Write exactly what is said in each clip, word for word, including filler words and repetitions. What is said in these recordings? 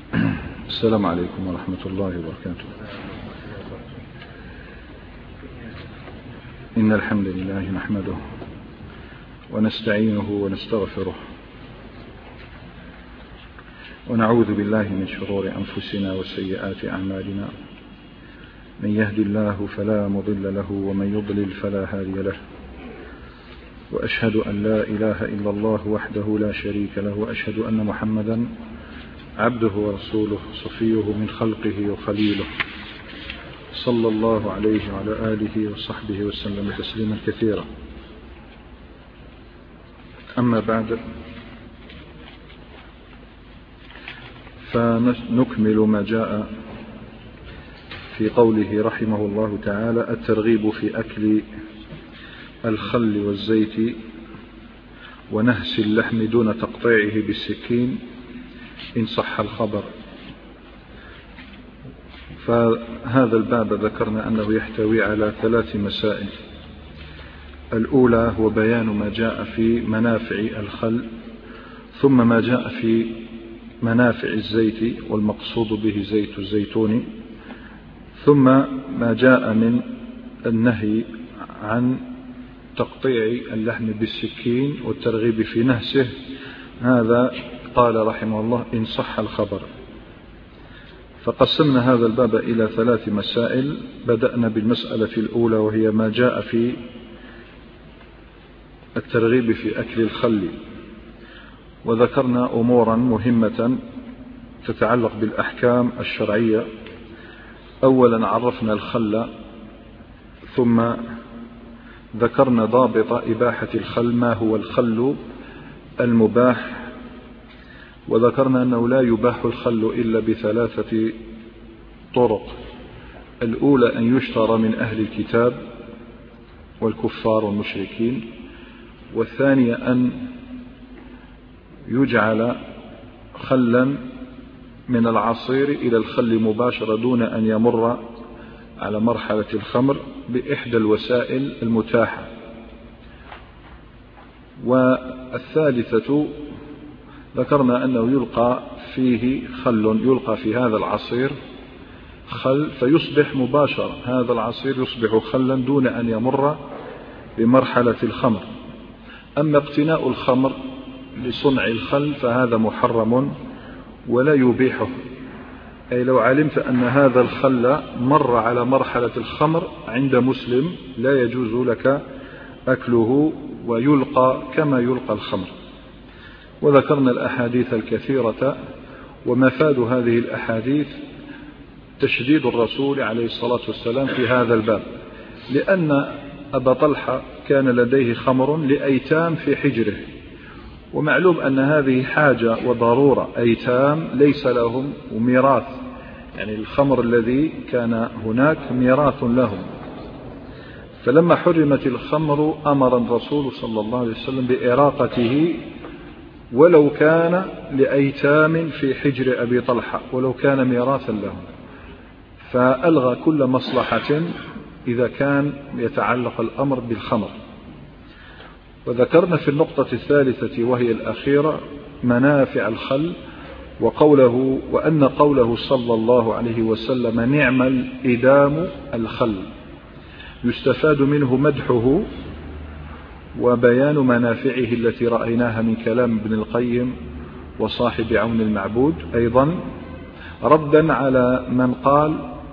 السلام عليكم ورحمة الله وبركاته. إن الحمد لله نحمده ونستعينه ونستغفره ونعوذ بالله من شرور أنفسنا وسيئات أعمالنا. من يهد الله فلا مضل له ومن يضلل فلا هادي له، وأشهد أن لا إله إلا الله وحده لا شريك له، وأشهد أن محمدا عبده ورسوله صفيه من خلقه وخليله، صلى الله عليه وعلى آله وصحبه وسلم تسليما كثيرا. أما بعد، فنكمل ما جاء في قوله رحمه الله تعالى: الترغيب في أكل الخل والزيت ونهس اللحم دون تقطيعه بالسكين إن صح الخبر. فهذا الباب ذكرنا أنه يحتوي على ثلاث مسائل. الأولى هو بيان ما جاء في منافع الخل، ثم ما جاء في منافع الزيت والمقصود به زيت الزيتون، ثم ما جاء من النهي عن تقطيع اللحم بالسكين والترغيب في نهسه. هذا قال رحمه الله إن صح الخبر. فقسمنا هذا الباب إلى ثلاث مسائل. بدأنا بالمسألة الأولى وهي ما جاء في الترغيب في أكل الخل، وذكرنا أمورا مهمة تتعلق بالأحكام الشرعية. أولا عرفنا الخل، ثم ذكرنا ضابط إباحة الخل، ما هو الخل المباح، وذكرنا أنه لا يباح الخل إلا بثلاثة طرق. الأولى أن يشترى من أهل الكتاب والكفار والمشركين، والثانية أن يجعل خلا من العصير إلى الخل مباشرة دون أن يمر على مرحلة الخمر بإحدى الوسائل المتاحة. والثالثة ذكرنا أنه يلقى فيه خل، يلقى في هذا العصير خل فيصبح مباشرة، هذا العصير يصبح خلا دون أن يمر بمرحلة الخمر. أما اقتناء الخمر لصنع الخل فهذا محرم ولا يبيحه، أي لو علمت أن هذا الخل مر على مرحلة الخمر عند مسلم لا يجوز لك أكله، ويلقى كما يلقى الخمر. وذكرنا الأحاديث الكثيرة، ومفاد هذه الأحاديث تشديد الرسول عليه الصلاة والسلام في هذا الباب، لأن أبا طلحة كان لديه خمر لأيتام في حجره، ومعلوم أن هذه حاجة وضرورة، أيتام ليس لهم ميراث، يعني الخمر الذي كان هناك ميراث لهم. فلما حرمت الخمر أمر الرسول صلى الله عليه وسلم بإراقته ولو كان لأيتام في حجر أبي طلحة، ولو كان ميراثا لهم، فألغى كل مصلحة إذا كان يتعلق الأمر بالخمر. وذكرنا في النقطة الثالثة وهي الأخيرة منافع الخل، وقوله وأن قوله صلى الله عليه وسلم نعم الإدام الخل، يستفاد منه مدحه وبيان منافعه التي رأيناها من كلام ابن القيم وصاحب عون المعبود، أيضا ردا على من قال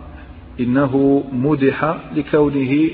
إنه مدح لكونه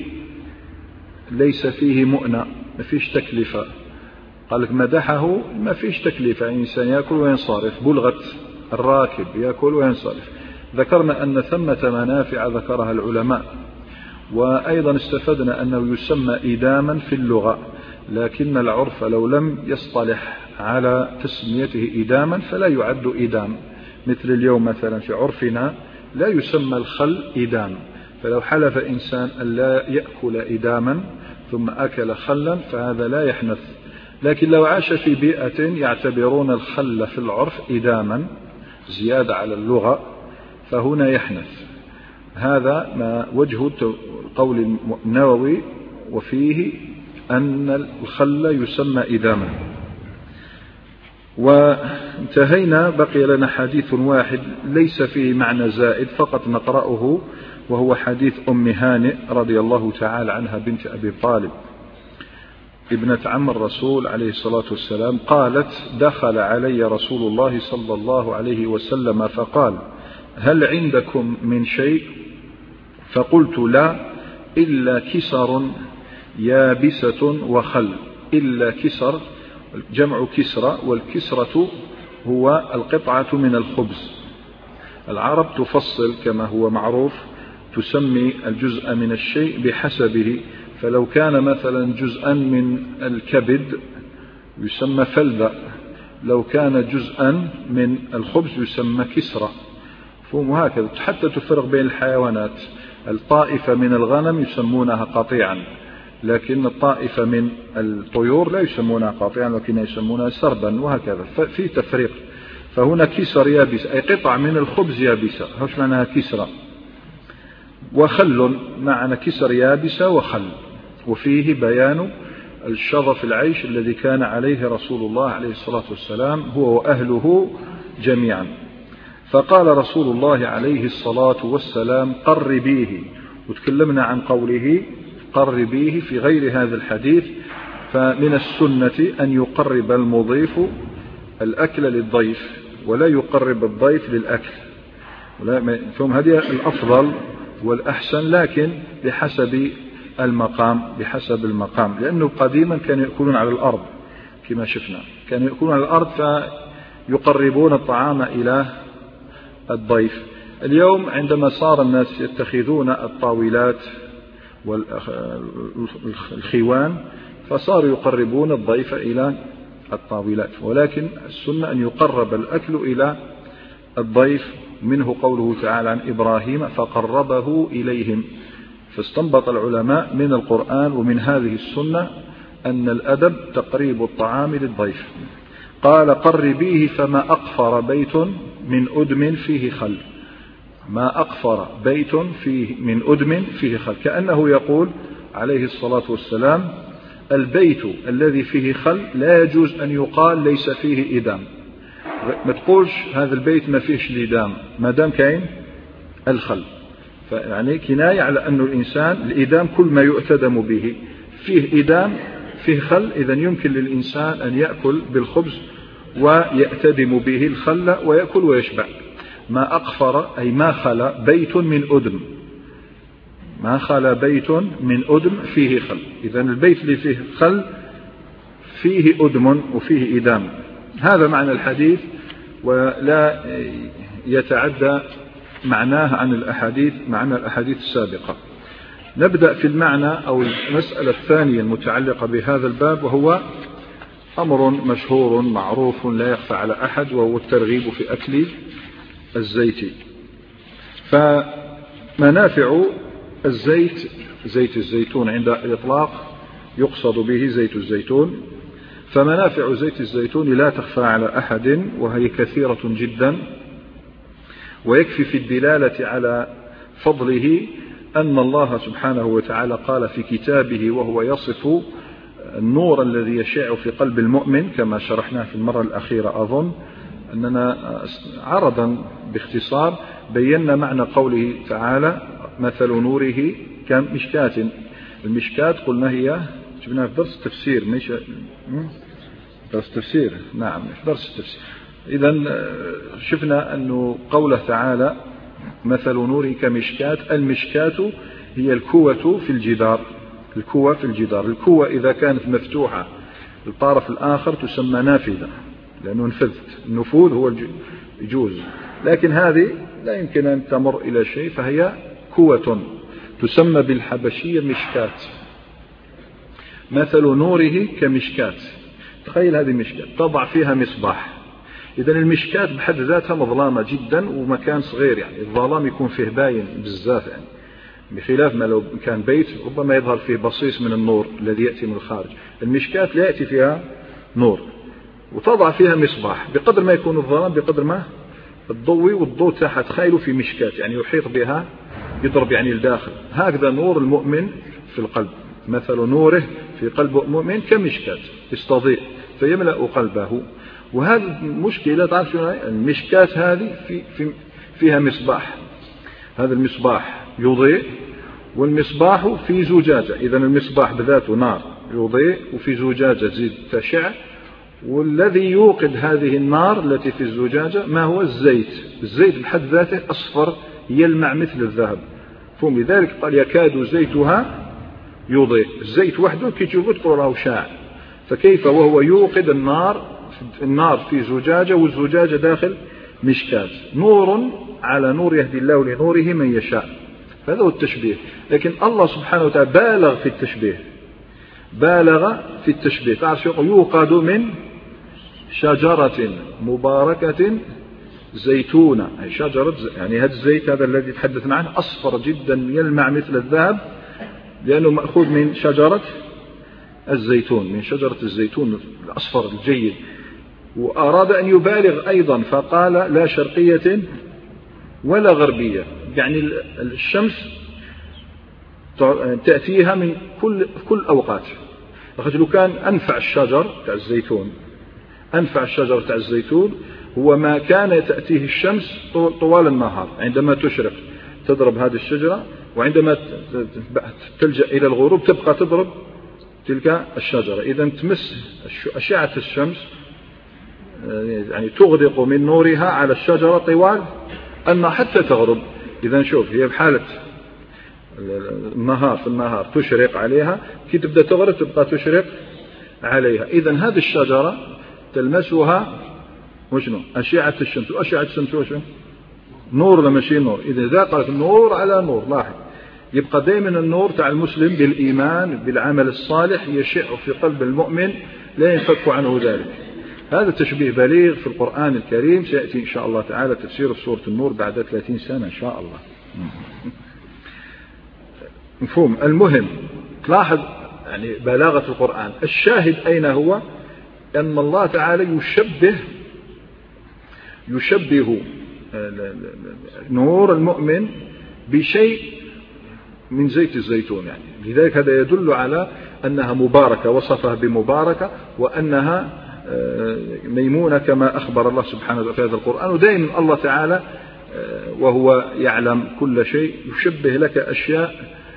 ليس فيه مؤنة، ما فيش تكلفة. قال لك مدحه ما فيش تكلفة، إنسان يأكل وينصرف، بلغة الراكب يأكل وينصرف. ذكرنا أن ثمة منافع ذكرها العلماء، وأيضا استفدنا أنه يسمى إداما في اللغة، لكن العرف لو لم يصطلح على تسميته إداما فلا يعد إدام. مثل اليوم مثلا في عرفنا لا يسمى الخل إدام، فلو حلف إنسان أن لا يأكل إداما ثم أكل خلا فهذا لا يحنث. لكن لو عاش في بيئة يعتبرون الخل في العرف إداما زيادة على اللغة فهنا يحنث. هذا ما وجه قول النووي، وفيه أن الخل يسمى إداما. وانتهينا، بقي لنا حديث واحد ليس فيه معنى زائد، فقط نقرأه، وهو حديث أم هانئ رضي الله تعالى عنها بنت أبي طالب ابنة عم الرسول عليه الصلاة والسلام، قالت: دخل علي رسول الله صلى الله عليه وسلم فقال: هل عندكم من شيء؟ فقلت: لا، إلا كسر يابسة وخل. إلا كسر جمع كسرة، والكسرة هو القطعة من الخبز. العرب تفصل كما هو معروف، تسمي الجزء من الشيء بحسبه، فلو كان مثلا جزءا من الكبد يسمى فلذة، لو كان جزءا من الخبز يسمى كسرة، وهكذا. حتى تفرق بين الحيوانات، الطائفة من الغنم يسمونها قطيعا، لكن الطائفة من الطيور لا يسمونها قطيعا، لكن يسمونها سربا، وهكذا. ففي تفريق. فهنا كسر يابس أي قطع من الخبز يابسة، هوش معناها كسرة. وخل معنى كسر يابسة وخل، وفيه بيان الشظف العيش الذي كان عليه رسول الله عليه الصلاة والسلام هو وأهله جميعا. فقال رسول الله عليه الصلاة والسلام: قربيه. وتكلمنا عن قوله قربيه في غير هذا الحديث. فمن السنة أن يقرب المضيف الأكل للضيف، ولا يقرب الضيف للأكل، ثم هذه الأفضل والأحسن، لكن بحسب المقام بحسب المقام لأنه قديما كانوا يأكلون على الأرض كما شفنا، كانوا يأكلون على الأرض فيقربون الطعام إلى الضيف. اليوم عندما صار الناس يتخذون الطاولات والخوان فصاروا يقربون الضيف إلى الطاولات، ولكن السنة أن يقرب الأكل إلى الضيف، منه قوله تعالى عن إبراهيم: فقربه إليهم. فاستنبط العلماء من القرآن ومن هذه السنة أن الأدب تقريب الطعام للضيف. قال: قربيه فما أقفر بيت من أدم فيه خل. ما أقفر بيت فيه من أدم فيه خل، كأنه يقول عليه الصلاة والسلام: البيت الذي فيه خل لا يجوز أن يقال ليس فيه إدام. ما تقولش هذا البيت ما فيهش الإدام ما دام كاين الخل، يعني كناية على أن الإنسان الإدام كل ما يؤتدم به فيه إدام فيه خل، إذن يمكن للإنسان أن يأكل بالخبز ويأتدم به الخل ويأكل ويشبع. ما أقفر أي ما خلا بيت من أدم، ما خلا بيت من أدم فيه خل، إذن البيت اللي فيه خل فيه أدم وفيه إدام. هذا معنى الحديث، ولا يتعدى معناه عن الأحاديث معنى الأحاديث السابقة. نبدأ في المعنى أو المسألة الثانية المتعلقة بهذا الباب، وهو أمر مشهور معروف لا يخفى على أحد، وهو الترغيب في أكل الزيت. فمنافع الزيت، زيت الزيتون عند الإطلاق يقصد به زيت الزيتون، فمنافع زيت الزيتون لا تخفى على أحد، وهي كثيرة جدا. ويكفي في الدلالة على فضله أن الله سبحانه وتعالى قال في كتابه وهو يصف النور الذي يشع في قلب المؤمن، كما شرحناه في المرة الأخيرة أظن أننا عرضا باختصار بينا معنى قوله تعالى: مثل نوره كمشكاة. المشكاة قلنا هي جبناها في درس التفسير، مش درس التفسير، نعم في درس التفسير. إذن شفنا أنه قوله تعالى مثل نوره كمشكاة، المشكاة هي الكوة في الجدار، الكوة في الجدار. الكوة إذا كانت مفتوحة الطرف الآخر تسمى نافذة، لأنه نفذت، النفوذ هو يجوز، لكن هذه لا يمكن أن تمر إلى شيء، فهي كوة تسمى بالحبشية مشكاة. مثل نوره كمشكاة، تخيل هذه مشكاة تضع فيها مصباح. إذن المشكاة بحد ذاتها مظلامة جدا ومكان صغير، يعني الظلام يكون فيه باين بزاف، يعني بخلاف ما لو كان بيت ربما يظهر فيه بصيص من النور الذي يأتي من الخارج. المشكاة لا يأتي فيها نور، وتضع فيها مصباح، بقدر ما يكون الظلام بقدر ما الضوء، والضوء تحت خيله في مشكاة، يعني يحيط بها يضرب يعني الداخل. هكذا نور المؤمن في القلب، مثل نوره في قلب المؤمن كمشكاة استضيء فيملأ قلبه. وهذه المشكلة تعرف شنو هي؟ المشكاة هذه في في فيها مصباح، هذا المصباح يضيء والمصباح في زجاجة، إذا المصباح بذاته نار يضيء وفي زجاجة تزيد تشع، والذي يوقد هذه النار التي في الزجاجة ما هو الزيت، الزيت بحد ذاته أصفر يلمع مثل الذهب، فهم لذلك قال يكاد زيتها يضيء، الزيت وحده كي تشوفه تقول راهو شاع، فكيف وهو يوقد النار، النار في زجاجة والزجاجة داخل مشكاة، نور على نور يهدي الله لنوره من يشاء، هذا هو التشبيه. لكن الله سبحانه وتعالى بالغ في التشبيه، بالغ في التشبيه، تعرف يوقد من شجرة مباركة زيتونة، أي شجرة يعني هذا الزيت هذا الذي تحدثنا عنه أصفر جدا يلمع مثل الذهب لأنه مأخوذ من شجرة الزيتون، من شجرة الزيتون الأصفر الجيد. وأراد أن يبالغ أيضا فقال لا شرقية ولا غربية، يعني الشمس تأتيها من كل كل أوقات. لو كان أنفع الشجر تاع الزيتون، أنفع الشجر تاع الزيتون هو ما كان تأتيه الشمس طوال النهار، عندما تشرق تضرب هذه الشجرة، وعندما تلجأ إلى الغروب تبقى تضرب تلك الشجرة، إذا تمس أشعة الشمس يعني تغرق من نورها على الشجرة طوال أن حتى تغرب. إذا شوف هي بحالة النهار، في النهار تشرق عليها، كي تبدأ تغرب تبقى تشرق عليها. إذا هذه الشجرة تلمسها وشنو أشعة الشمس، وأشعة الشمس وشنو نور ولا ماشي نور؟ إذا إذا قالت نور على نور، لاحظ يبقى دائما النور تاع المسلم بالإيمان بالعمل الصالح يشع في قلب المؤمن لا ينفك عنه ذلك. هذا تشبيه بليغ في القرآن الكريم، سيأتي إن شاء الله تعالى تفسير في سورة النور بعد ثلاثين سنة إن شاء الله. مفهوم؟ المهم تلاحظ يعني بلاغة القرآن. الشاهد أين هو؟ أن الله تعالى يشبه يشبه نور المؤمن بشيء من زيت الزيتون، يعني لذلك هذا يدل على أنها مباركة، وصفها بمباركة، وأنها ميمونة كما أخبر الله سبحانه وتعالى في هذا القرآن. ودائما الله تعالى وهو يعلم كل شيء يشبه لك أشياء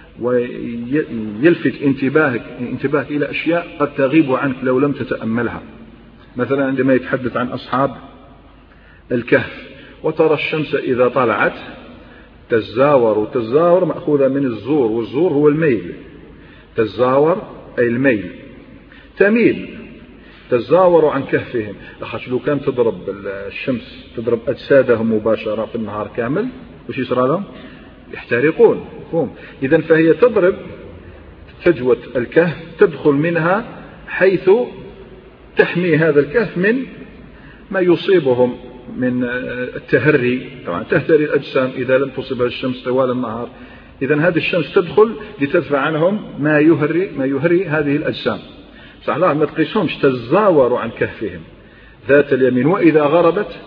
ويلفت انتباهك انتباهك إلى أشياء قد تغيب عنك لو لم تتأملها. مثلا عندما يتحدث عن أصحاب الكهف، وترى الشمس إذا طلعت تزاور، وتزاور مأخوذة من الزور، والزور هو الميل، تزاور أي الميل، تميل، تزاوروا عن كهفهم. لخاطر لو كان تضرب الشمس تضرب أجسادهم مباشرة في النهار كامل وش يصير لهم؟ يحترقون. إذن فهي تضرب فجوة الكهف، تدخل منها حيث تحمي هذا الكهف من ما يصيبهم من التهري، طبعا تهتري الأجسام إذا لم تصبها الشمس طوال النهار. إذن هذه الشمس تدخل لتدفع عنهم ما يهري ما يهري هذه الأجسام. صح الله ما تقيسهمش، تزاوروا عن كهفهم ذات اليمين، وإذا غربت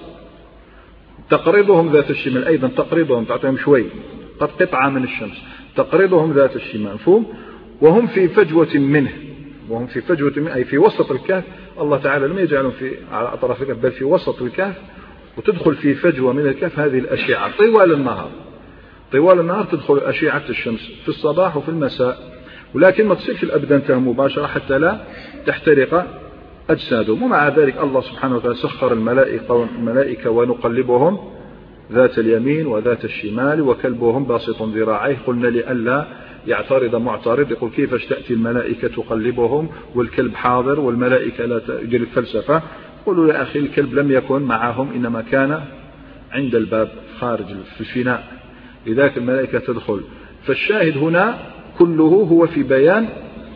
تقرضهم ذات الشمال، أيضا تقرضهم تعطيهم شوي قد قطعة من الشمس، تقرضهم ذات الشمال. مفهوم؟ وهم في فجوة منه، وهم في فجوة منه أي في وسط الكهف. الله تعالى لم يجعلهم في على أطراف الكهف بل في وسط الكهف، وتدخل في فجوة من الكهف هذه الأشعة طوال النهار. طوال النهار تدخل أشعة الشمس في الصباح وفي المساء، ولكن ما تصيبش الأبدان تهم مباشرة حتى لا تحترق أجسادهم. ومع ذلك الله سبحانه وتعالى سخر الملائكة, الملائكة ونقلبهم ذات اليمين وذات الشمال وكلبهم باسط ذراعيه. قلنا لئلا يعترض معترض يقول كيف تأتي الملائكة تقلبهم والكلب حاضر والملائكة لا تجري الفلسفة. قلوا يا أخي الكلب لم يكن معهم، إنما كان عند الباب خارج في الفناء، لذلك الملائكة تدخل. فالشاهد هنا كله هو في بيان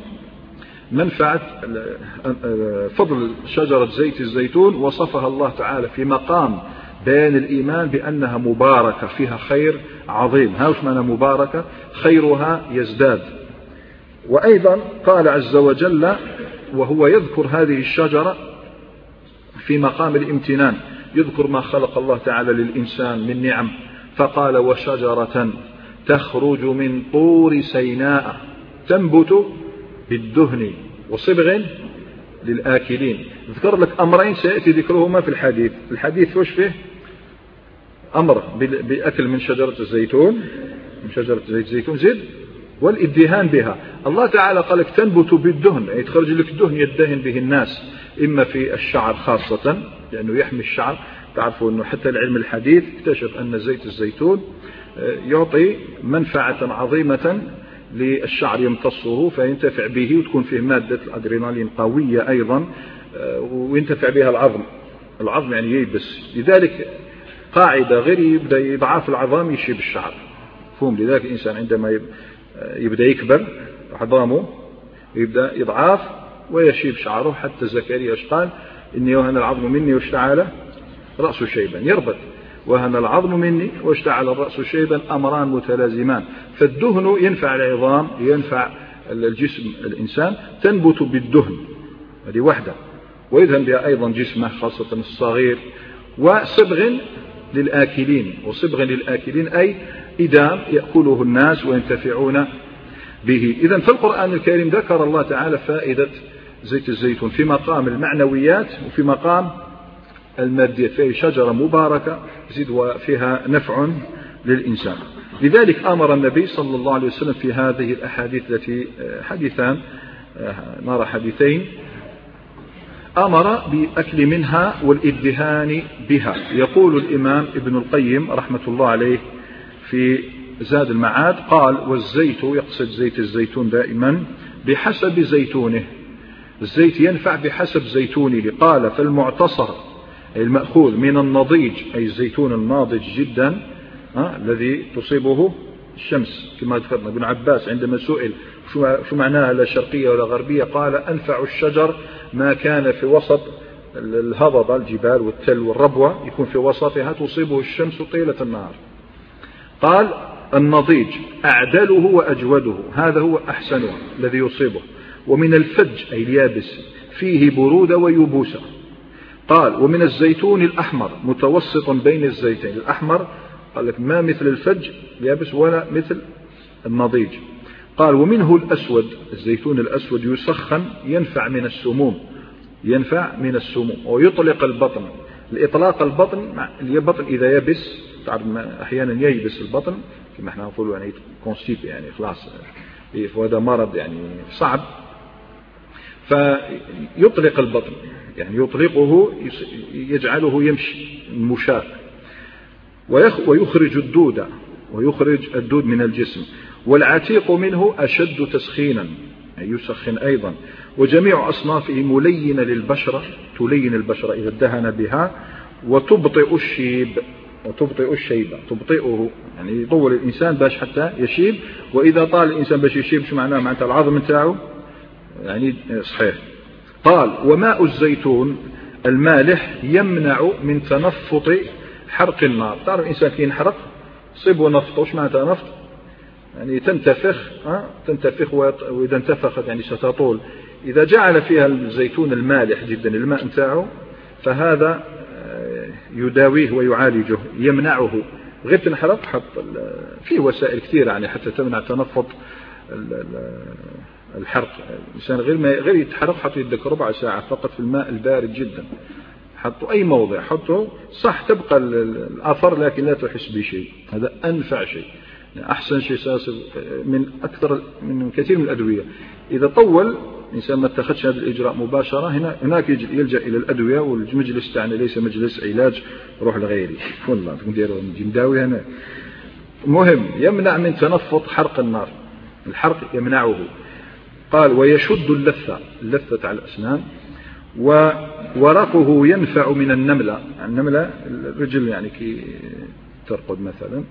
منفعة فضل شجرة زيت الزيتون، وصفها الله تعالى في مقام بيان الإيمان بأنها مباركة فيها خير عظيم. هاوش معنى مباركة؟ خيرها يزداد. وأيضا قال عز وجل وهو يذكر هذه الشجرة في مقام الامتنان، يذكر ما خلق الله تعالى للإنسان من نعم، فقال وشجرة تخرج من طور سيناء تنبت بالدهن وصبغ للآكلين. ذكر لك أمرين سيأتي ذكرهما في الحديث. الحديث وش فيه؟ أمر بأكل من شجرة الزيتون، من شجرة زيت الزيتون زيد، والادهان بها. الله تعالى قال لك تنبت بالدهن، يعني تخرج لك دهن يدهن به الناس، إما في الشعر خاصة لأنه يحمي الشعر. تعرفوا أنه حتى العلم الحديث اكتشف أن زيت الزيتون يعطي منفعة عظيمة للشعر، يمتصه فينتفع به، وتكون فيه مادة الأدرينالين قوية أيضا، وينتفع بها العظم. العظم يعني ييبس، لذلك قاعدة غير يبدأ يضعاف العظام يشيب الشعر، فهم. لذلك الإنسان عندما يبدأ يكبر عظامه يبدأ يضعاف ويشيب شعره. حتى زكريا قال إني وهن العظم مني واشتعل رأس شيبا، يربط وهن العظم مني واشتعل الرأس شيبا، أمران متلازمان. فالدهن ينفع العظام، ينفع الجسم الإنسان، تنبت بالدهن، هذه واحدة، ويدهن بها أيضا جسمه خاصة الصغير. وصبغ للآكلين، وصبغ للآكلين أي إدام يأكله الناس وينتفعون به. إذن في القرآن الكريم ذكر الله تعالى فائدة زيت الزيتون في مقام المعنويات وفي مقام الماديات، فهي شجرة مباركة زيد وفيها نفع للإنسان. لذلك أمر النبي صلى الله عليه وسلم في هذه الأحاديث التي حديثان نرى حديثين، أمر بأكل منها والإدهان بها. يقول الإمام ابن القيم رحمة الله عليه في زاد المعاد قال: والزيت، يقصد زيت الزيتون دائما، بحسب زيتونه. الزيت ينفع بحسب زيتونه. قال: فالمعتصر أي المأخوذ من النضيج، أي الزيتون الناضج جدا أه؟ الذي تصيبه الشمس، كما ذكرنا. ابن عباس عندما سئل شو معناها لا شرقية ولا غربية، قال: أنفع الشجر ما كان في وسط الهضبة، الجبال والتل والربوة، يكون في وسطها تصيبه الشمس طيلة النهار. قال: النضيج أعدله وأجوده، هذا هو أحسنه الذي يصيبه. ومن الفج أي اليابس فيه برودة ويبوسة. قال: ومن الزيتون الأحمر متوسط بين الزيتين. الأحمر قال لك ما مثل الفج اليابس ولا مثل النضيج. قال: ومنه الأسود، الزيتون الأسود يسخن، ينفع من السموم، ينفع من السموم ويطلق البطن. الإطلاق البطن، البطن إذا يبس، تعرف أحيانا ييبس البطن كما احنا نقول يعني كونستيب، يعني خلاص وهذا مرض يعني صعب، فيطلق البطن، يعني يطلقه يجعله يمشي مشاة، ويخرج الدود، ويخرج الدود من الجسم. والعتيق منه أشد تسخينا، يعني يسخن أيضا. وجميع أصنافه ملينة للبشرة، تلين البشرة إذا ادهن بها، وتبطئ الشيب، وتبطئ الشيبة، تبطئه يعني يطول الإنسان باش حتى يشيب. وإذا طال الإنسان باش يشيب شو معناه؟ معناتها العظم نتاعه يعني صحيح. قال: وماء الزيتون المالح يمنع من تنفط حرق النار. تعرف الإنسان كي ينحرق صيبه نفط، وش معناتها نفط؟ يعني تنتفخ، أه؟ تنتفخ، وإذا انتفخت يعني ستطول. إذا جعل فيها الزيتون المالح جدا الماء نتاعه فهذا يداويه ويعالجه، يمنعه. غير تنحرق حط فيه وسائل كثيرة يعني حتى تمنع تنفط الحرق. الإنسان غير ما غير يتحرق حط يدك ربع ساعة فقط في الماء البارد جدا، حطه أي موضع حطه صح تبقى الأثر لكن لا تحس بشيء. هذا أنفع شيء، أحسن شيء ساسر من أكثر من كثير من الأدوية. إذا طول الإنسان ما اتخذش هذا الإجراء مباشرة، هنا هناك يلجأ إلى الأدوية، والمجلس تاعنا ليس مجلس علاج روح لغيري والله نديروا نداوي هنا. المهم يمنع من تنفط حرق النار، الحرق يمنعه. قال: ويشد اللثة، اللثة على الأسنان. وورقه ينفع من النملة، النملة الرجل يعني كي ترقد مثلا.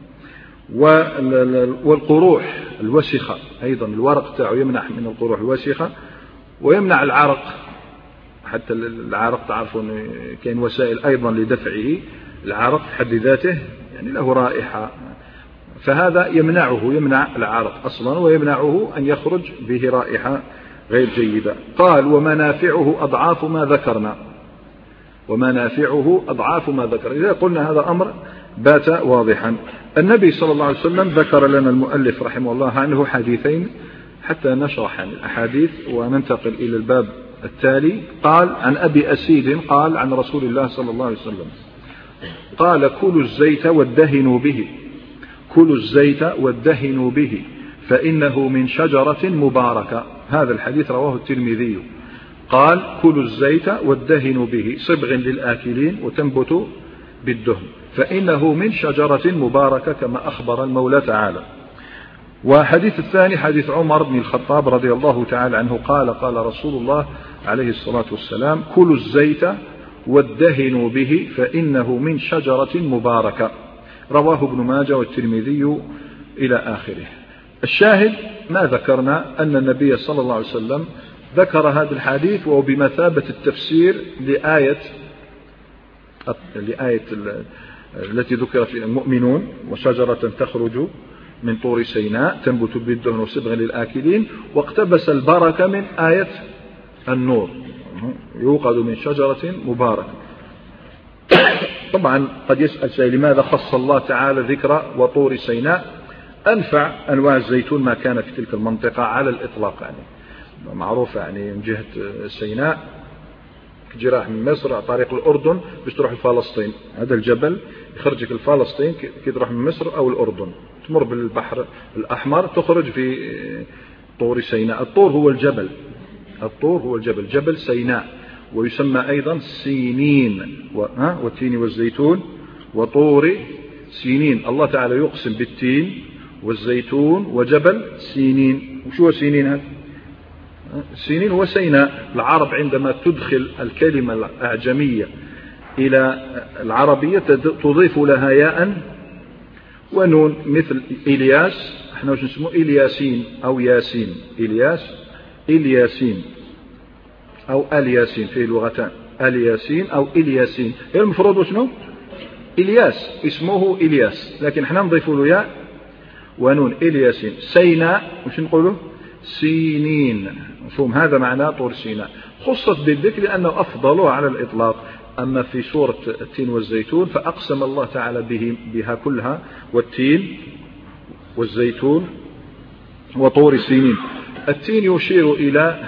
والقروح الوسخة أيضا الورق تاعه يمنع من القروح الوسخة، ويمنع العرق. حتى العرق تعرفون كاين وسائل أيضا لدفعه، العرق في حد ذاته يعني له رائحة، فهذا يمنعه، يمنع العرق أصلا، ويمنعه أن يخرج به رائحة غير جيدة. قال: ومنافعه أضعاف ما ذكرنا، ومنافعه أضعاف ما ذكر. إذا قلنا هذا أمر بات واضحا. النبي صلى الله عليه وسلم ذكر لنا المؤلف رحمه الله عنه حديثين حتى نشرح عن الأحاديث وننتقل إلى الباب التالي قال عن أبي أسيد قال عن رسول الله صلى الله عليه وسلم قال كلوا الزيت وادهنوا به كلوا الزيت وادهنوا به فإنه من شجرة مباركة. هذا الحديث رواه الترمذي. قال كلوا الزيت وادهنوا به صبغ للآكلين وتنبت بالدهن فإنه من شجرة مباركة كما أخبر المولى تعالى. وحديث الثاني حديث عمر بن الخطاب رضي الله تعالى عنه قال قال رسول الله عليه الصلاة والسلام كلوا الزيت وادهنوا به فإنه من شجرة مباركة. رواه ابن ماجه والترمذي إلى آخره. الشاهد ما ذكرنا أن النبي صلى الله عليه وسلم ذكر هذا الحديث وهو بمثابة التفسير لآية لآية التي ذكر في المؤمنون وشجرة تخرج من طور سيناء تنبت بالدهن وصبغ للآكلين، واقتبس البركة من آية النور يوقد من شجرة مباركة. طبعا قد يسأل سائل لماذا خص الله تعالى ذكر وطور سيناء؟ أنفع أنواع الزيتون ما كان في تلك المنطقة على الإطلاق، يعني معروفة يعني من جهة سيناء جراح من مصر على طريق الأردن باش تروح لفلسطين، هذا الجبل يخرجك لفلسطين كي تروح من مصر أو الأردن، تمر بالبحر الأحمر تخرج في طور سيناء. الطور هو الجبل، الطور هو الجبل، جبل سيناء، ويسمى أيضا سينين والتين والزيتون وطور سينين. الله تعالى يقسم بالتين والزيتون وجبل سينين. وشو سينين هذا؟ سينين وسيناء. العرب عندما تدخل الكلمة الأعجمية إلى العربية تضيف لها ياء ونون، مثل إلياس احنا وش نسموه إلياسين أو ياسين، إلياس إلياسين أو الياسين في لغتان، الياسين أو إلياسين. المفروض وشنو؟ إلياس، اسمه إلياس، لكن احنا نضيف له ياء ونون. إلياسين. سيناء وش نقوله؟ سينين. مفهوم؟ هذا معناه طور سيناء. خصت بالذكر لأنه أفضل على الإطلاق. أما في سورة التين والزيتون فأقسم الله تعالى به بها كلها، والتين والزيتون وطور سينين. التين يشير إلى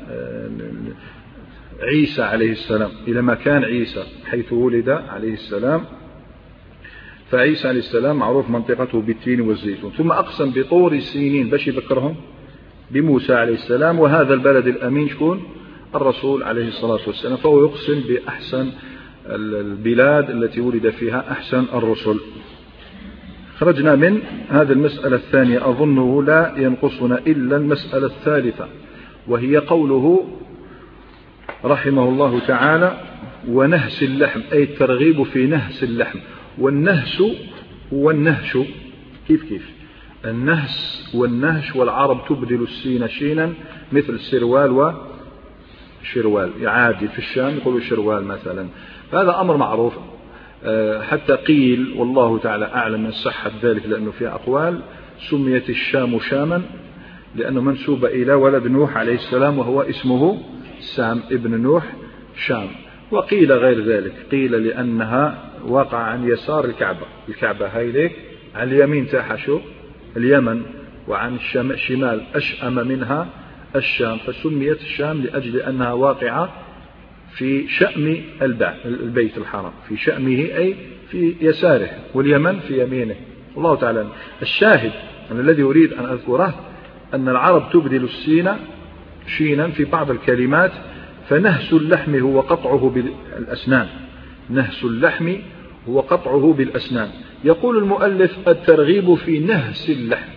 عيسى عليه السلام، إلى مكان عيسى حيث ولد عليه السلام، فعيسى عليه السلام معروف منطقته بالتين والزيتون. ثم أقسم بطور سينين باش يذكرهم بموسى عليه السلام، وهذا البلد الأمين شكون؟ الرسول عليه الصلاة والسلام. فهو يقسم بأحسن البلاد التي ولد فيها أحسن الرسل. خرجنا من هذه المسألة الثانية، أظنه لا ينقصنا إلا المسألة الثالثة، وهي قوله رحمه الله تعالى ونهس اللحم، أي الترغيب في نهس اللحم. والنهس هو النهش. كيف كيف النهس والنهش، والعرب تبدل السين شينا مثل السروال وشروال، عادي في الشام يقولوا شروال مثلا. هذا أمر معروف. حتى قيل والله تعالى أعلم من صحة ذلك، لأنه في أقوال سميت الشام شاما لأنه منسوب إلى ولد نوح عليه السلام وهو اسمه سام ابن نوح شام. وقيل غير ذلك، قيل لأنها وقع عن يسار الكعبة، الكعبة هاي ليك عن اليمين تاعها شو اليمن، وعن الشمال أشأم منها الشام، فسميت الشام لأجل أنها واقعة في شأم البيت الحرام، في شأمه أي في يساره، واليمن في يمينه. الله تعالى. الشاهد أن الذي أريد أن أذكره أن العرب تبدل السين شينا في بعض الكلمات، فنهس اللحم هو قطعه بالأسنان، نهس اللحم هو قطعه بالأسنان. يقول المؤلف الترغيب في نهس اللحم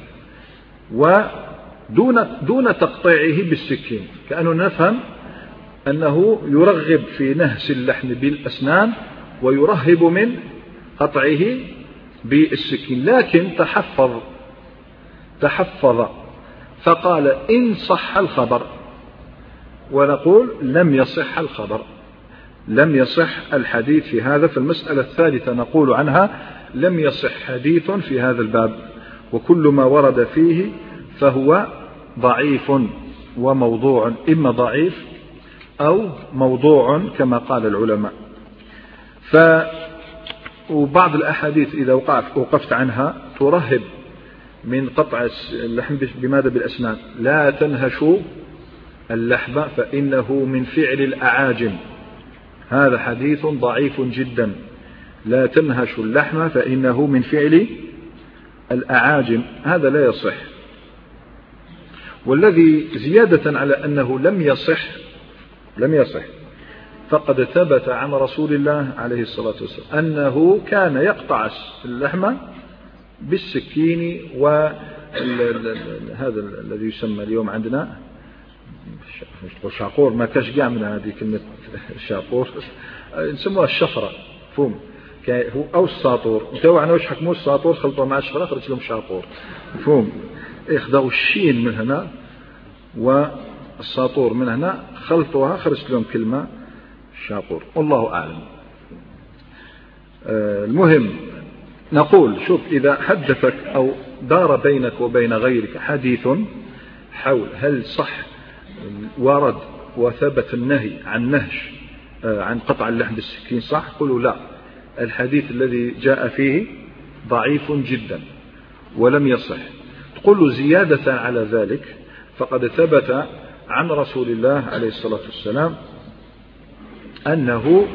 ودون دون تقطيعه بالسكين، كأنه نفهم أنه يرغب في نهس اللحم بالأسنان ويرهب من قطعه بالسكين، لكن تحفظ تحفظ فقال إن صح الخبر، ونقول لم يصح الخبر، لم يصح الحديث في هذا. في المسألة الثالثة نقول عنها لم يصح حديث في هذا الباب، وكل ما ورد فيه فهو ضعيف وموضوع، إما ضعيف أو موضوع كما قال العلماء. ف وبعض الأحاديث إذا وقفت عنها ترهب من قطع اللحم بماذا؟ بالأسنان. لا تنهشوا اللحم فإنه من فعل الأعاجم. هذا حديث ضعيف جدا. لا تنهش اللحم فإنه من فعل الأعاجم، هذا لا يصح. والذي زيادة على أنه لم يصح لم يصح فقد ثبت عن رسول الله عليه الصلاة والسلام أنه كان يقطع اللحم بالسكين، وهذا الذي يسمى اليوم عندنا شاقور، ما كاش قاع من هذه كلمة شاقور، نسموها الشفرة فهم أو الساطور. انتوا عنا واش حكموا الساطور خلطوا مع الشفرة خرج لهم شاقور فهم، ياخذوا الشين من هنا والساطور من هنا خلطوها خرج لهم كلمة شاقور، والله أعلم. المهم نقول شوف، إذا حدثك أو دار بينك وبين غيرك حديث حول هل صح ورد وثبت النهي عن نهش عن قطع اللحم بالسكين صح، قلوا لا، الحديث الذي جاء فيه ضعيف جدا ولم يصح. تقول زيادة على ذلك فقد ثبت عن رسول الله عليه الصلاة والسلام أنه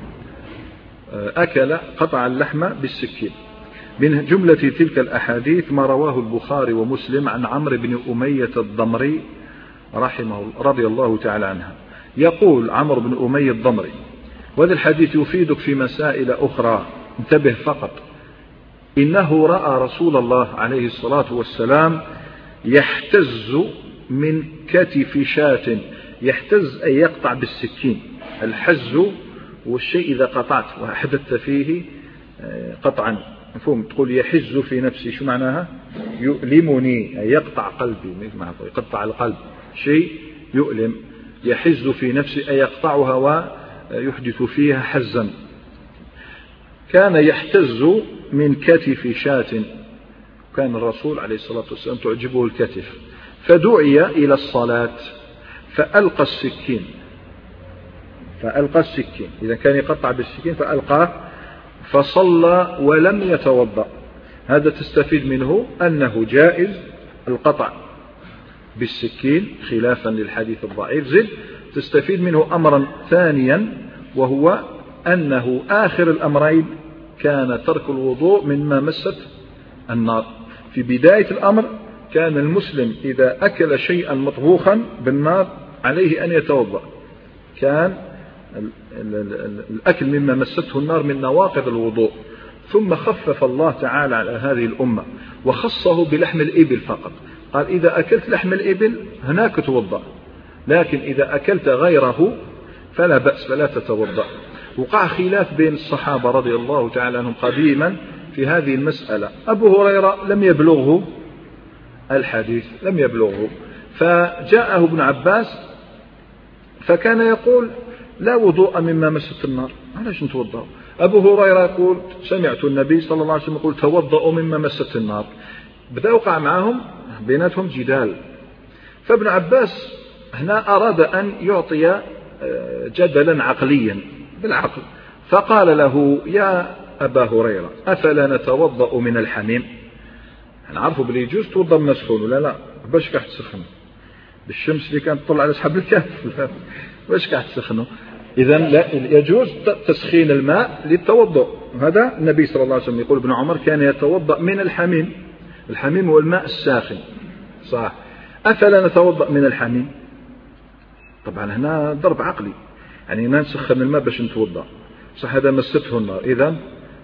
أكل قطع اللحم بالسكين. من جملة تلك الأحاديث ما رواه البخاري ومسلم عن عمرو بن أمية الضمري رحمه رضي الله تعالى عنها. يقول عمرو بن أمية الضمري، وهذا الحديث يفيدك في مسائل أخرى، انتبه فقط، إنه رأى رسول الله عليه الصلاة والسلام يحتز من كتف شاة. يحتز أي يقطع بالسكين. الحز والشيء إذا قطعت وحدثت فيه قطعا، مفهوم، تقول يحز في نفسي، شو معناها؟ يؤلمني أي يقطع قلبي، يقطع القلب، شيء يؤلم. يحز في نفسي أي يقطعها ويحدث فيها حزا. كان يحتز من كتف شاة، كان الرسول عليه الصلاة والسلام تعجبه الكتف، فدعي إلى الصلاة فألقى السكين فألقى السكين إذا كان يقطع بالسكين فألقاه فصلى ولم يتوضأ. هذا تستفيد منه أنه جائز القطع بالسكين خلافا للحديث الضعيف. زد تستفيد منه أمرا ثانيا، وهو أنه آخر الأمرين كان ترك الوضوء مما مست النار. في بداية الأمر كان المسلم إذا أكل شيئا مطبوخا بالنار عليه أن يتوضأ، كان الأكل مما مسته النار من نواقض الوضوء. ثم خفف الله تعالى على هذه الأمة وخصه بلحم الإبل فقط، قال إذا أكلت لحم الإبل هناك توضأ، لكن إذا أكلت غيره فلا بأس فلا تتوضأ. وقع خلاف بين الصحابة رضي الله تعالى عنهم قديما في هذه المسألة. أبو هريرة لم يبلغه الحديث، لم يبلغه، فجاءه ابن عباس فكان يقول لا وضوء مما مست النار، علاش نتوضأ؟ أبو هريرة يقول سمعت النبي صلى الله عليه وسلم يقول توضأوا مما مست النار. بدأ وقع معهم بيناتهم جدال. فابن عباس هنا أراد أن يعطي جدلا عقليا بالعقل، فقال له يا أبا هريرة أفلا نتوضأ من الحميم؟ نعرفوا بلي يجوز توضأ من السخون ولا لا؟ باش كاح تسخن بالشمس اللي كانت تطلع على أصحاب الكهف، باش كاح تسخنوا؟ إذا لا يجوز تسخين الماء للتوضؤ. هذا النبي صلى الله عليه وسلم يقول ابن عمر كان يتوضأ من الحميم. الحميم هو الماء الساخن، صح؟ أفلا نتوضأ من الحميم؟ طبعا هنا ضرب عقلي، يعني ما نسخن الماء باش نتوضأ، صح؟ هذا مسته النار، إذا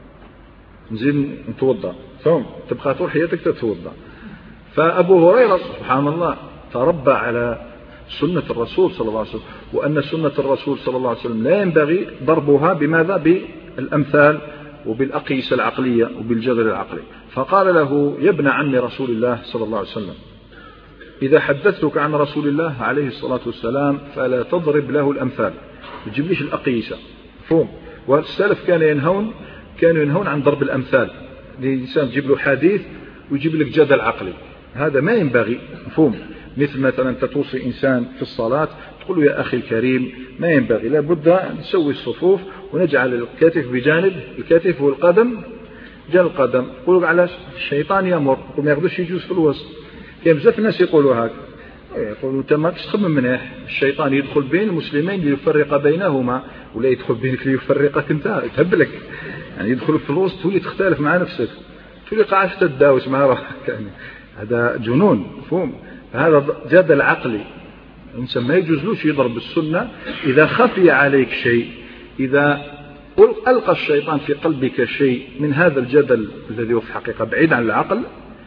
نزيد نتوضأ ثم تبقى طول حياتك تتوضأ. فأبو هريرة سبحان الله تربى على سنة الرسول صلى الله عليه وسلم، وأن سنة الرسول صلى الله عليه وسلم لا ينبغي ضربها بماذا؟ بالأمثال وبالأقيسة العقلية وبالجدل العقلي. فقال له يا ابن عم رسول الله صلى الله عليه وسلم إذا حدثتك عن رسول الله عليه الصلاة والسلام فلا تضرب له الأمثال، ما تجيبليش الأقيسة، مفهوم؟ والسلف كانوا ينهون كانوا ينهون عن ضرب الأمثال، الإنسان تجيب له حديث ويجيب لك جدل عقلي، هذا ما ينبغي، مفهوم؟ مثل مثلا توصي إنسان في الصلاة تقول له يا أخي الكريم ما ينبغي، لابد نسوي الصفوف ونجعل الكتف بجانب الكتف والقدم جانب القدم. يقولوا علاش؟ الشيطان يمر وما يقدرش يجوز في الوسط. كاين بزاف الناس يقولوا هكا، يقول أنت ما تخمم منه، الشيطان يدخل بين المسلمين ليفرق بينهما، ولا يدخل بينك ليفرقك أنت يتهبلك، يعني يدخل في الوسط تولي تختلف مع نفسك، تولي قاعد تتداوش مع روحك، يعني هذا جنون مفهوم. هذا جدل عقلي. الإنسان ما يجوزلوش يضرب السنة إذا خفي عليك شيء، إذا ألقى الشيطان في قلبك شيء من هذا الجدل الذي هو في الحقيقة بعيد عن العقل،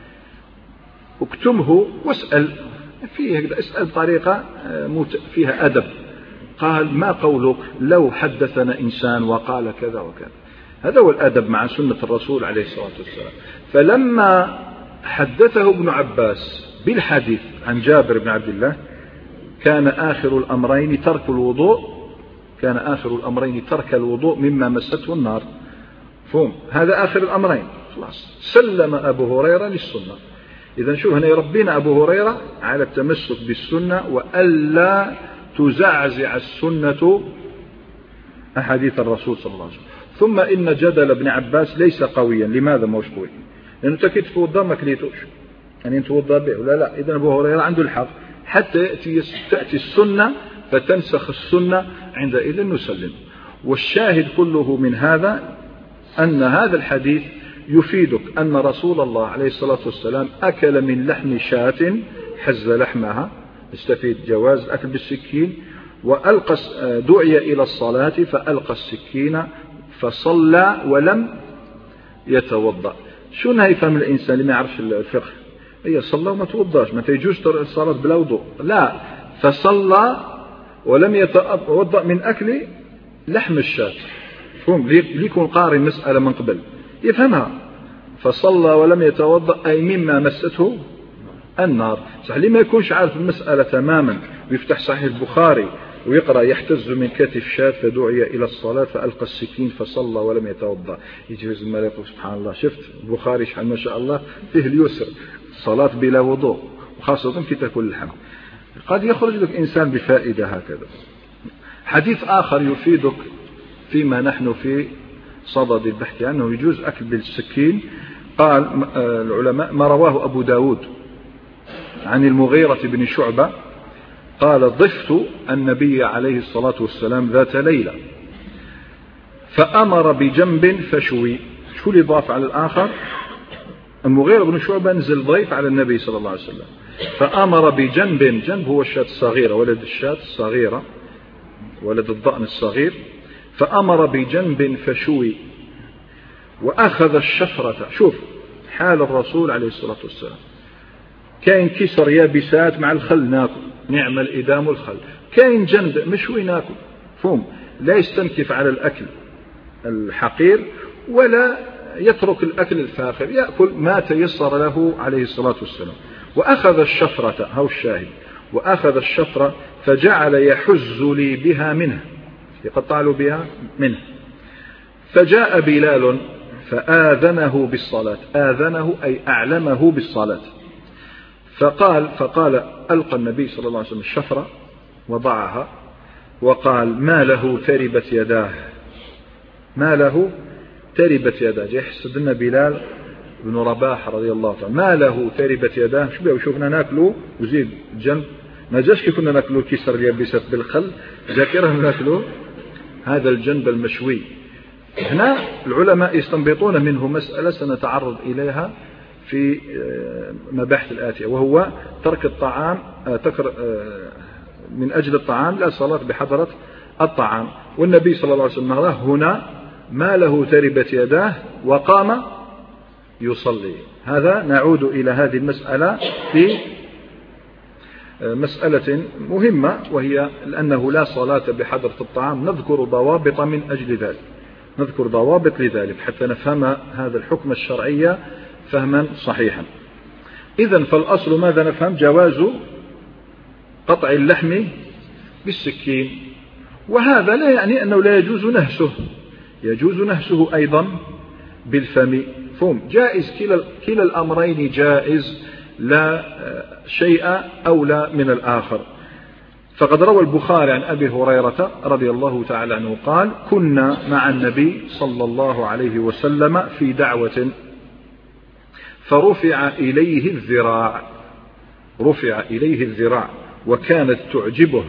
اكتمه واسأل فيه، اسأل بطريقة فيها أدب. قال ما قولك لو حدثنا إنسان وقال كذا وكذا، هذا هو الأدب مع سنة الرسول عليه الصلاة والسلام. فلما حدثه ابن عباس بالحديث عن جابر بن عبد الله كان آخر الأمرين ترك الوضوء، كان آخر الأمرين ترك الوضوء مما مسته النار. فهم هذا آخر الأمرين، خلاص سلم أبو هريرة للسنة. إذا شوف هنا يربينا أبو هريرة على التمسك بالسنة وألا تزعزع السنة أحاديث الرسول صلى الله عليه وسلم. ثم إن جدل ابن عباس ليس قويا. لماذا ما هوش قوي؟ لأنه تكيد توضى ما كليتوش، يعني توضى به ولا لا. إذا أبو هريرة عنده الحق حتى يأتي تأتي السنة فتنسخ السنة، عندئذ نسلم. والشاهد كله من هذا أن هذا الحديث يفيدك أن رسول الله عليه الصلاة والسلام أكل من لحم شاة حز لحمها، استفيد جواز الأكل بالسكين، وألقى دعي إلى الصلاة فألقى السكين فصلى ولم يتوضأ. شو يفهم الإنسان اللي ما يعرفش الفقه؟ هي صلى وما توضاش، ما تيجوش الصلاة بلا وضوء، لا، فصلى ولم يتوضأ من أكل لحم الشاة. فهم ليكون قارئ مسألة من قبل يفهمها. فصلى ولم يتوضأ أي مما مسته النار. صح لي ما يكونش عارف المسألة تماما ويفتح صحيح البخاري ويقرأ يحتز من كتف شاة فدعي إلى الصلاة فألقى السكين فصلى ولم يتوضأ، يجوز المال يقول سبحان الله شفت البخاري شحال ما شاء الله فيه اليسر، صلاة بلا وضوء وخاصة في تاكل اللحم. قد يخرج لك إنسان بفائدة هكذا. حديث آخر يفيدك فيما نحن في صدد البحث عنه، يجوز أكل بالسكين. قال العلماء ما رواه أبو داود عن المغيرة بن شعبة قال ضفت النبي عليه الصلاة والسلام ذات ليلة فأمر بجنب فشوي. شو اللي ضاف على الآخر؟ المغيرة بن شعبة نزل ضيف على النبي صلى الله عليه وسلم فأمر بجنب، جنب هو الشاة الصغيرة، ولد الشاة الصغيرة، ولد الضأن الصغير، فأمر بجنب فشوي وأخذ الشفرة. شوف حال الرسول عليه الصلاة والسلام، كاين كسر يابسات مع الخل ناكل، نعم الإدام الخل، كاين جنب مشوي ناكل. فهم لا يستنكف على الأكل الحقير ولا يترك الأكل الفاخر، يأكل ما تيسر له عليه الصلاة والسلام. وأخذ الشفرة، هو الشاهد، وأخذ الشفرة فجعل يحز لي بها منه، يقطع له بها منه. فجاء بلال فآذنه بالصلاة، آذنه أي أعلمه بالصلاة. فقال فقال ألقى النبي صلى الله عليه وسلم الشفرة وضعها وقال ما له تربت يداه، ما له تربت يداه. جاء يحسد لنا بلال بن رباح رضي الله عنه، ما له تربت يداه. شو بيه وشوفنا ناكله وزيد جنب، ما جاش كي كنا ناكله كسر اليابسات بالخل، ذاكره ناكله هذا الجنب المشوي. هنا العلماء يستنبطون منه مسألة سنتعرض إليها في مباحث الآتية، وهو ترك الطعام تكر من أجل الطعام، لا صلاة بحضرة الطعام. والنبي صلى الله عليه وسلم هنا ما له تربت يداه وقام يصلي. هذا نعود إلى هذه المسألة في مسألة مهمة، وهي أنه لا صلاة بحضرة الطعام. نذكر ضوابط من أجل ذلك، نذكر ضوابط لذلك حتى نفهم هذا الحكم الشرعي فهما صحيحا. إذن فالأصل ماذا نفهم؟ جواز قطع اللحم بالسكين، وهذا لا يعني أنه لا يجوز نهسه، يجوز نهسه أيضا بالفم. فهم جائز، كلا, كلا الأمرين جائز، لا شيء أولى من الآخر. فقد روى البخاري عن أبي هريرة رضي الله تعالى عنه قال كنا مع النبي صلى الله عليه وسلم في دعوة فرفع إليه الذراع. رفع إليه الذراع وكانت تعجبه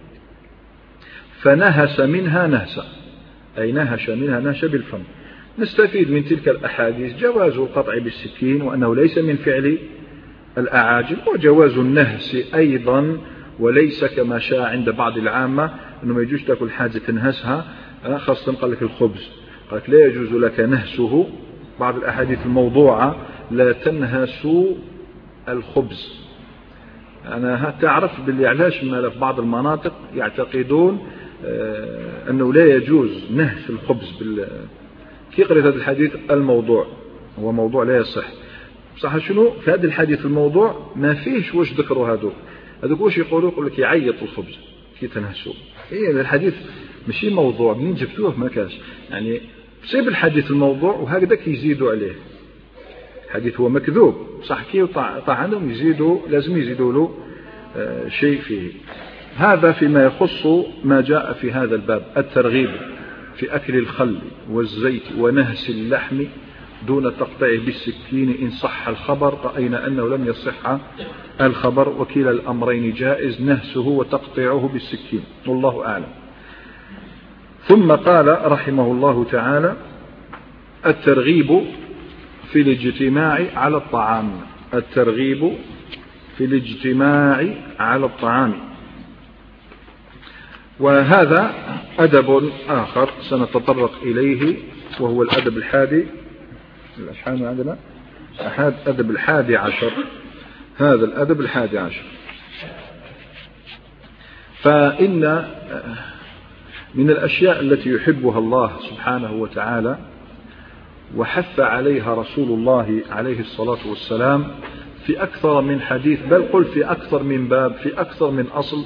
فنهس منها نهسا، أي نهش منها نهش بالفم. نستفيد من تلك الأحاديث جواز القطع بالسكين وأنه ليس من فعل الأعاجم، وجواز النهس أيضا، وليس كما شاء عند بعض العامة أنه ما يجوز تأكل حاجة تنهسها، خاصة قال لك الخبز، قال لك لا يجوز لك نهسه. بعض الأحاديث الموضوعة لا تنهس الخبز. أنا تعرف باللي علاش في بعض المناطق يعتقدون أنه لا يجوز نهس الخبز بال... كي قريت هذا الحديث الموضوع هو موضوع لا يصح. بصح شنو في هذا الحديث الموضوع ما فيهش واش ذكروا هذوك هذوك واش يقولوا، يقول لك يعيط الخبز كي تنهسوا. هي الحديث ماشي موضوع، منين جبتوه ما كاش، يعني بسبب الحديث الموضوع وهكذا كيزيدوا عليه. الحديث هو مكذوب صح، كي طعنهم يزيدوا لازم يزيدوا له آه شيء فيه. هذا فيما يخص ما جاء في هذا الباب، الترغيب في أكل الخل والزيت ونهس اللحم دون تقطيعه بالسكين إن صح الخبر. رأينا أنه لم يصح الخبر، وكلا الأمرين جائز، نهسه وتقطيعه بالسكين، والله أعلم. ثم قال رحمه الله تعالى: الترغيب في الاجتماع على الطعام. الترغيب في الاجتماع على الطعام، وهذا أدب آخر سنتطرق إليه، وهو الأدب الحادي الأشحان عندنا أحد أدب الحادي عشر. هذا الأدب الحادي عشر، فإن من الأشياء التي يحبها الله سبحانه وتعالى وحث عليها رسول الله عليه الصلاة والسلام في أكثر من حديث، بل قل في أكثر من باب، في أكثر من أصل،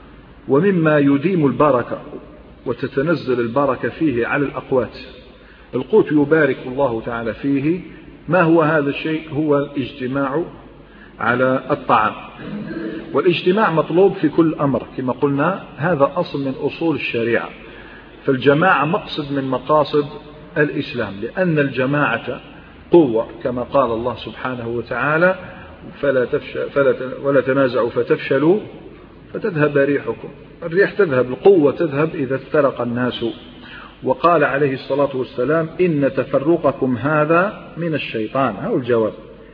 ومما يديم البركة وتتنزل البركة فيه على الأقوات. القوت يبارك الله تعالى فيه. ما هو هذا الشيء؟ هو الاجتماع على الطعام. والاجتماع مطلوب في كل أمر كما قلنا، هذا أصل من أصول الشريعة. فالجماعة مقصد من مقاصد الإسلام، لأن الجماعة قوة كما قال الله سبحانه وتعالى: فلا تفشل فلا ولا تنازعوا فتفشلوا فتذهب ريحكم. الريح تذهب، القوة تذهب إذا افترق الناس. وقال عليه الصلاة والسلام: إن تفرقكم هذا من الشيطان. هذا الجواب.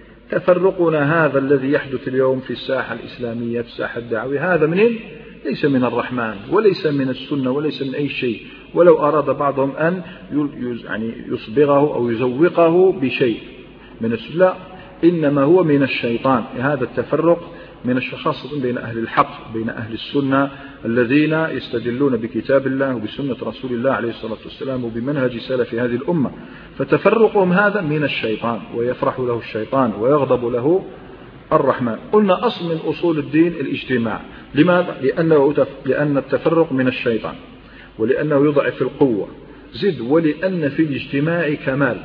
تفرقنا هذا الذي يحدث اليوم في الساحة الإسلامية، في الساحة الدعوية، هذا منين؟ ليس من الرحمن وليس من السنة وليس من أي شيء، ولو أراد بعضهم أن يعني يصبغه أو يزوقه بشيء من السنة، إنما هو من الشيطان. هذا التفرق من خاصة بين أهل الحق، بين أهل السنة الذين يستدلون بكتاب الله وبسنة رسول الله عليه الصلاة والسلام وبمنهج سلف هذه الأمة. فتفرقهم هذا من الشيطان، ويفرح له الشيطان ويغضب له الرحمن. قلنا أصل من أصول الدين الاجتماع. لماذا؟ لأنه لأن التفرق من الشيطان، ولأنه يضعف القوة. زد ولأن في الاجتماع كمال،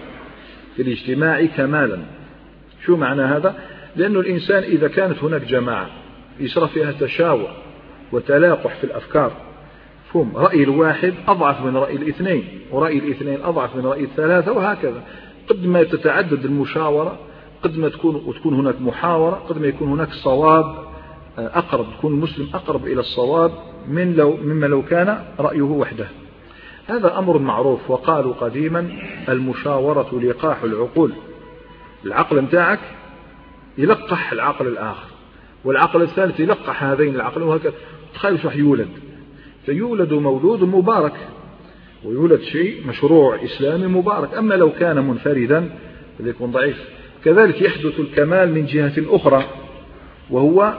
في الاجتماع كمالا. شو معنى هذا؟ لأن الإنسان إذا كانت هناك جماعة يصير فيها تشاور وتلاقح في الأفكار، فهم رأي الواحد أضعف من رأي الاثنين، ورأي الاثنين أضعف من رأي الثلاثة، وهكذا. قد ما تتعدد المشاورة، قد ما تكون وتكون هناك محاورة، قد ما يكون هناك صواب أقرب، يكون المسلم أقرب إلى الصواب من لو مما لو كان رأيه وحده. هذا أمر معروف. وقالوا قديما: المشاورة لقاح العقول. العقل متاعك يلقح العقل الآخر، والعقل الثالث يلقح هذين العقل، وهكذا. تخيل شو يولد، فيولد مولود مبارك، ويولد شيء مشروع إسلامي مبارك. أما لو كان منفردا فليكون ضعيف. كذلك يحدث الكمال من جهة أخرى، وهو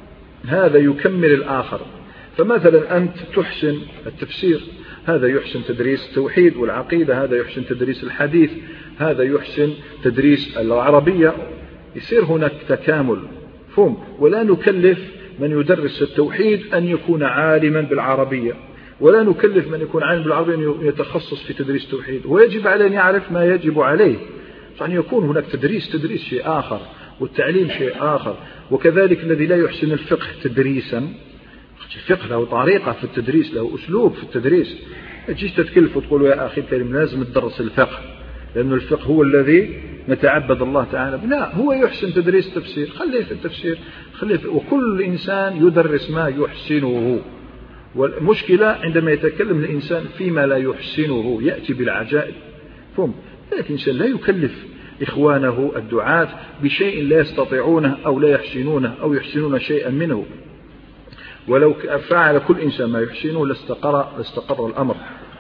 هذا يكمل الآخر. فمثلا أنت تحسن التفسير، هذا يحسن تدريس التوحيد والعقيدة، هذا يحسن تدريس الحديث، هذا يحسن تدريس العربية. يصير هناك تكامل، فهم. ولا نكلف من يدرس التوحيد أن يكون عالما بالعربية، ولا نكلف من يكون عالم بالعربية أن يتخصص في تدريس التوحيد، ويجب عليه أن يعرف ما يجب عليه. يعني يكون هناك تدريس تدريس شيء آخر، والتعليم شيء آخر. وكذلك الذي لا يحسن الفقه تدريسا، الفقه له طريقة في التدريس، له أسلوب في التدريس. تجيش تتكلف وتقول: يا أخي الكريم لازم تدرس الفقه، لأن الفقه هو الذي نتعبد الله تعالى. لا، هو يحسن تدريس التفسير، خليه في التفسير، خليه في، وكل إنسان يدرس ما يحسنه. والمشكلة عندما يتكلم الإنسان فيما لا يحسنه يأتي بالعجائب. فهم، لكن الإنسان لا يكلف إخوانه الدعاة بشيء لا يستطيعونه أو لا يحسنونه أو يحسنون شيئا منه. ولو فعل كل إنسان ما يحسنه لاستقر, لاستقر الأمر،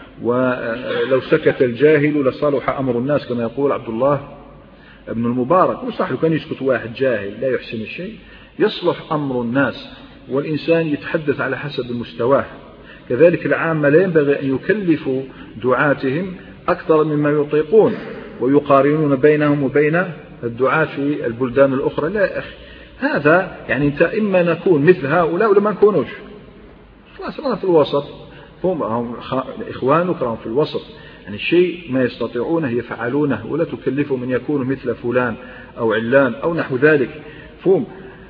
ولو سكت الجاهل لصلح أمر الناس كما يقول عبد الله ابن المبارك. وصح لو كان يسكت واحد جاهل لا يحسن الشيء يصلح أمر الناس، والإنسان يتحدث على حسب مستواه. كذلك العامة لا ينبغي أن يكلفوا دعاتهم أكثر مما يطيقون ويقارنون بينهم وبين الدعاة في البلدان الأخرى. لا يا أخي، هذا يعني أنت إما نكون مثل هؤلاء ولا ما نكونوش، خلاص رانا في الوسط. هم إخوانك راهم في الوسط، يعني شيء ما يستطيعونه يفعلونه، ولا تكلفوا من يكونوا مثل فلان أو علان أو نحو ذلك. فهم.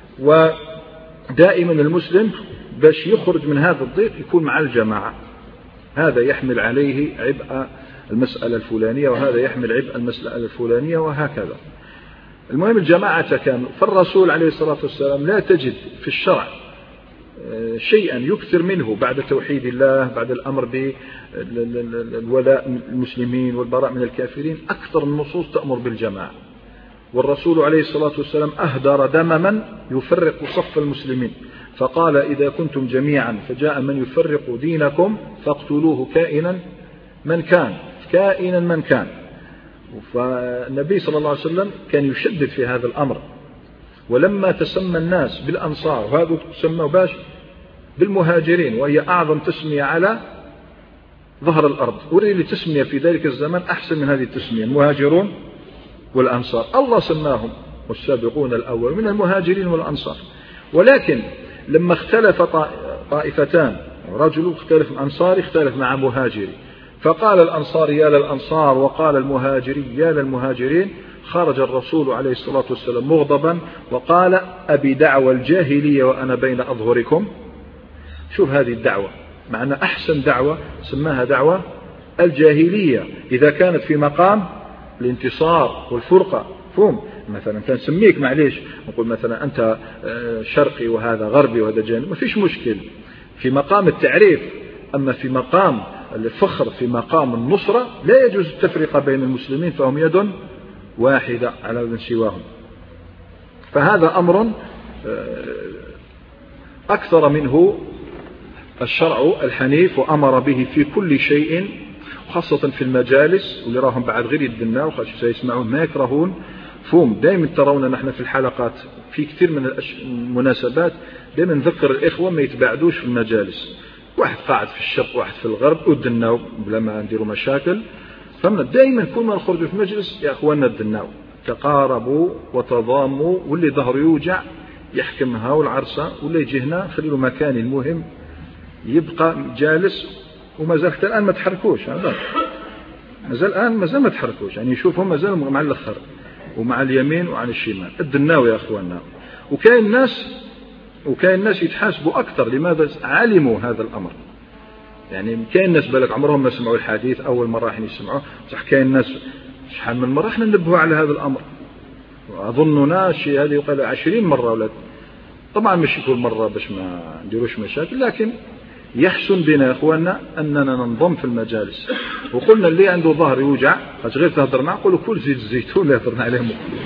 ودائما المسلم باش يخرج من هذا الضيق يكون مع الجماعة، هذا يحمل عليه عبء المسألة الفلانية وهذا يحمل عبء المسألة الفلانية وهكذا. المهم الجماعة تكامل. فالرسول عليه الصلاة والسلام لا تجد في الشرع شيئا يكثر منه بعد توحيد الله، بعد الأمر بالولاء المسلمين والبراء من الكافرين، أكثر النصوص تأمر بالجماعة. والرسول عليه الصلاة والسلام أهدر دم من يفرق صف المسلمين، فقال إذا كنتم جميعا فجاء من يفرق دينكم فاقتلوه كائنا من كان، كائنا من كان. فالنبي صلى الله عليه وسلم كان يشدد في هذا الأمر. ولما تسمى الناس بالأنصار، وهذا تسمى باش بالمهاجرين، وهي أعظم تسمية على ظهر الأرض، وريد تسمية في ذلك الزمان أحسن من هذه التسمية، المهاجرون والأنصار. الله سماهم والسابقون الأول من المهاجرين والأنصار. ولكن لما اختلف طائفتان، رجل اختلف أنصاري اختلف مع مهاجري، فقال الأنصار يا للأنصار وقال المهاجري يا للمهاجرين، خرج الرسول عليه الصلاة والسلام مغضبا وقال أبي دعوى الجاهلية وأنا بين أظهركم. شوف هذه الدعوة، معنى أحسن دعوة سماها دعوة الجاهلية إذا كانت في مقام الانتصار والفرقة. فهم، مثلا تنسميك معليش نقول مثلا أنت شرقي وهذا غربي وهذا جانبي، ما فيش مشكل في مقام التعريف. أما في مقام الفخر، في مقام النصرة، لا يجوز التفرقة بين المسلمين، فهم يد واحدة على من سواهم. فهذا أمر أكثر منه الشرع الحنيف وأمر به في كل شيء، خاصة في المجالس، واللي راهم بعد غير يدنا وخاصة سيسمعون ما يكرهون. فهم دائما ترون نحن في الحلقات في كثير من المناسبات دائما نذكر الإخوة ما يتباعدوش في المجالس، واحد قاعد في الشرق واحد في الغرب ودناو بلا ما نديروا مشاكل. فمن دائما كل ما نخرجوا في مجلس يا أخواننا دناو تقاربوا وتضاموا، واللي ظهر يوجع يحكمها والعرسة، واللي يجي هنا خلي له مكان المهم يبقى جالس. وما زال حتى الآن ما تحركوش، هذا ما زال الآن ما زال ما تحركوش، يعني يشوفهم ما زالوا مع الأخر ومع اليمين وعن الشمال. الدناو يا أخواننا. وكاين الناس وكاين الناس يتحاسبوا أكثر، لماذا؟ علموا هذا الأمر. يعني كاين الناس بالك عمرهم ما سمعوا الحديث، أول مرة راح يسمعوه، صح كاين الناس شحال من مرة احنا ننبهوا على هذا الأمر، أظننا شيء هذه يقال عشرين مرة ولا. طبعا مش كل مرة باش ما نديروش مشاكل، لكن يحسن بنا يا أخواننا أننا ننضم في المجالس. وقلنا اللي عنده ظهر يوجع خاش غير تهضر معه قولوا كل زيت الزيتون اللي هضرنا عليه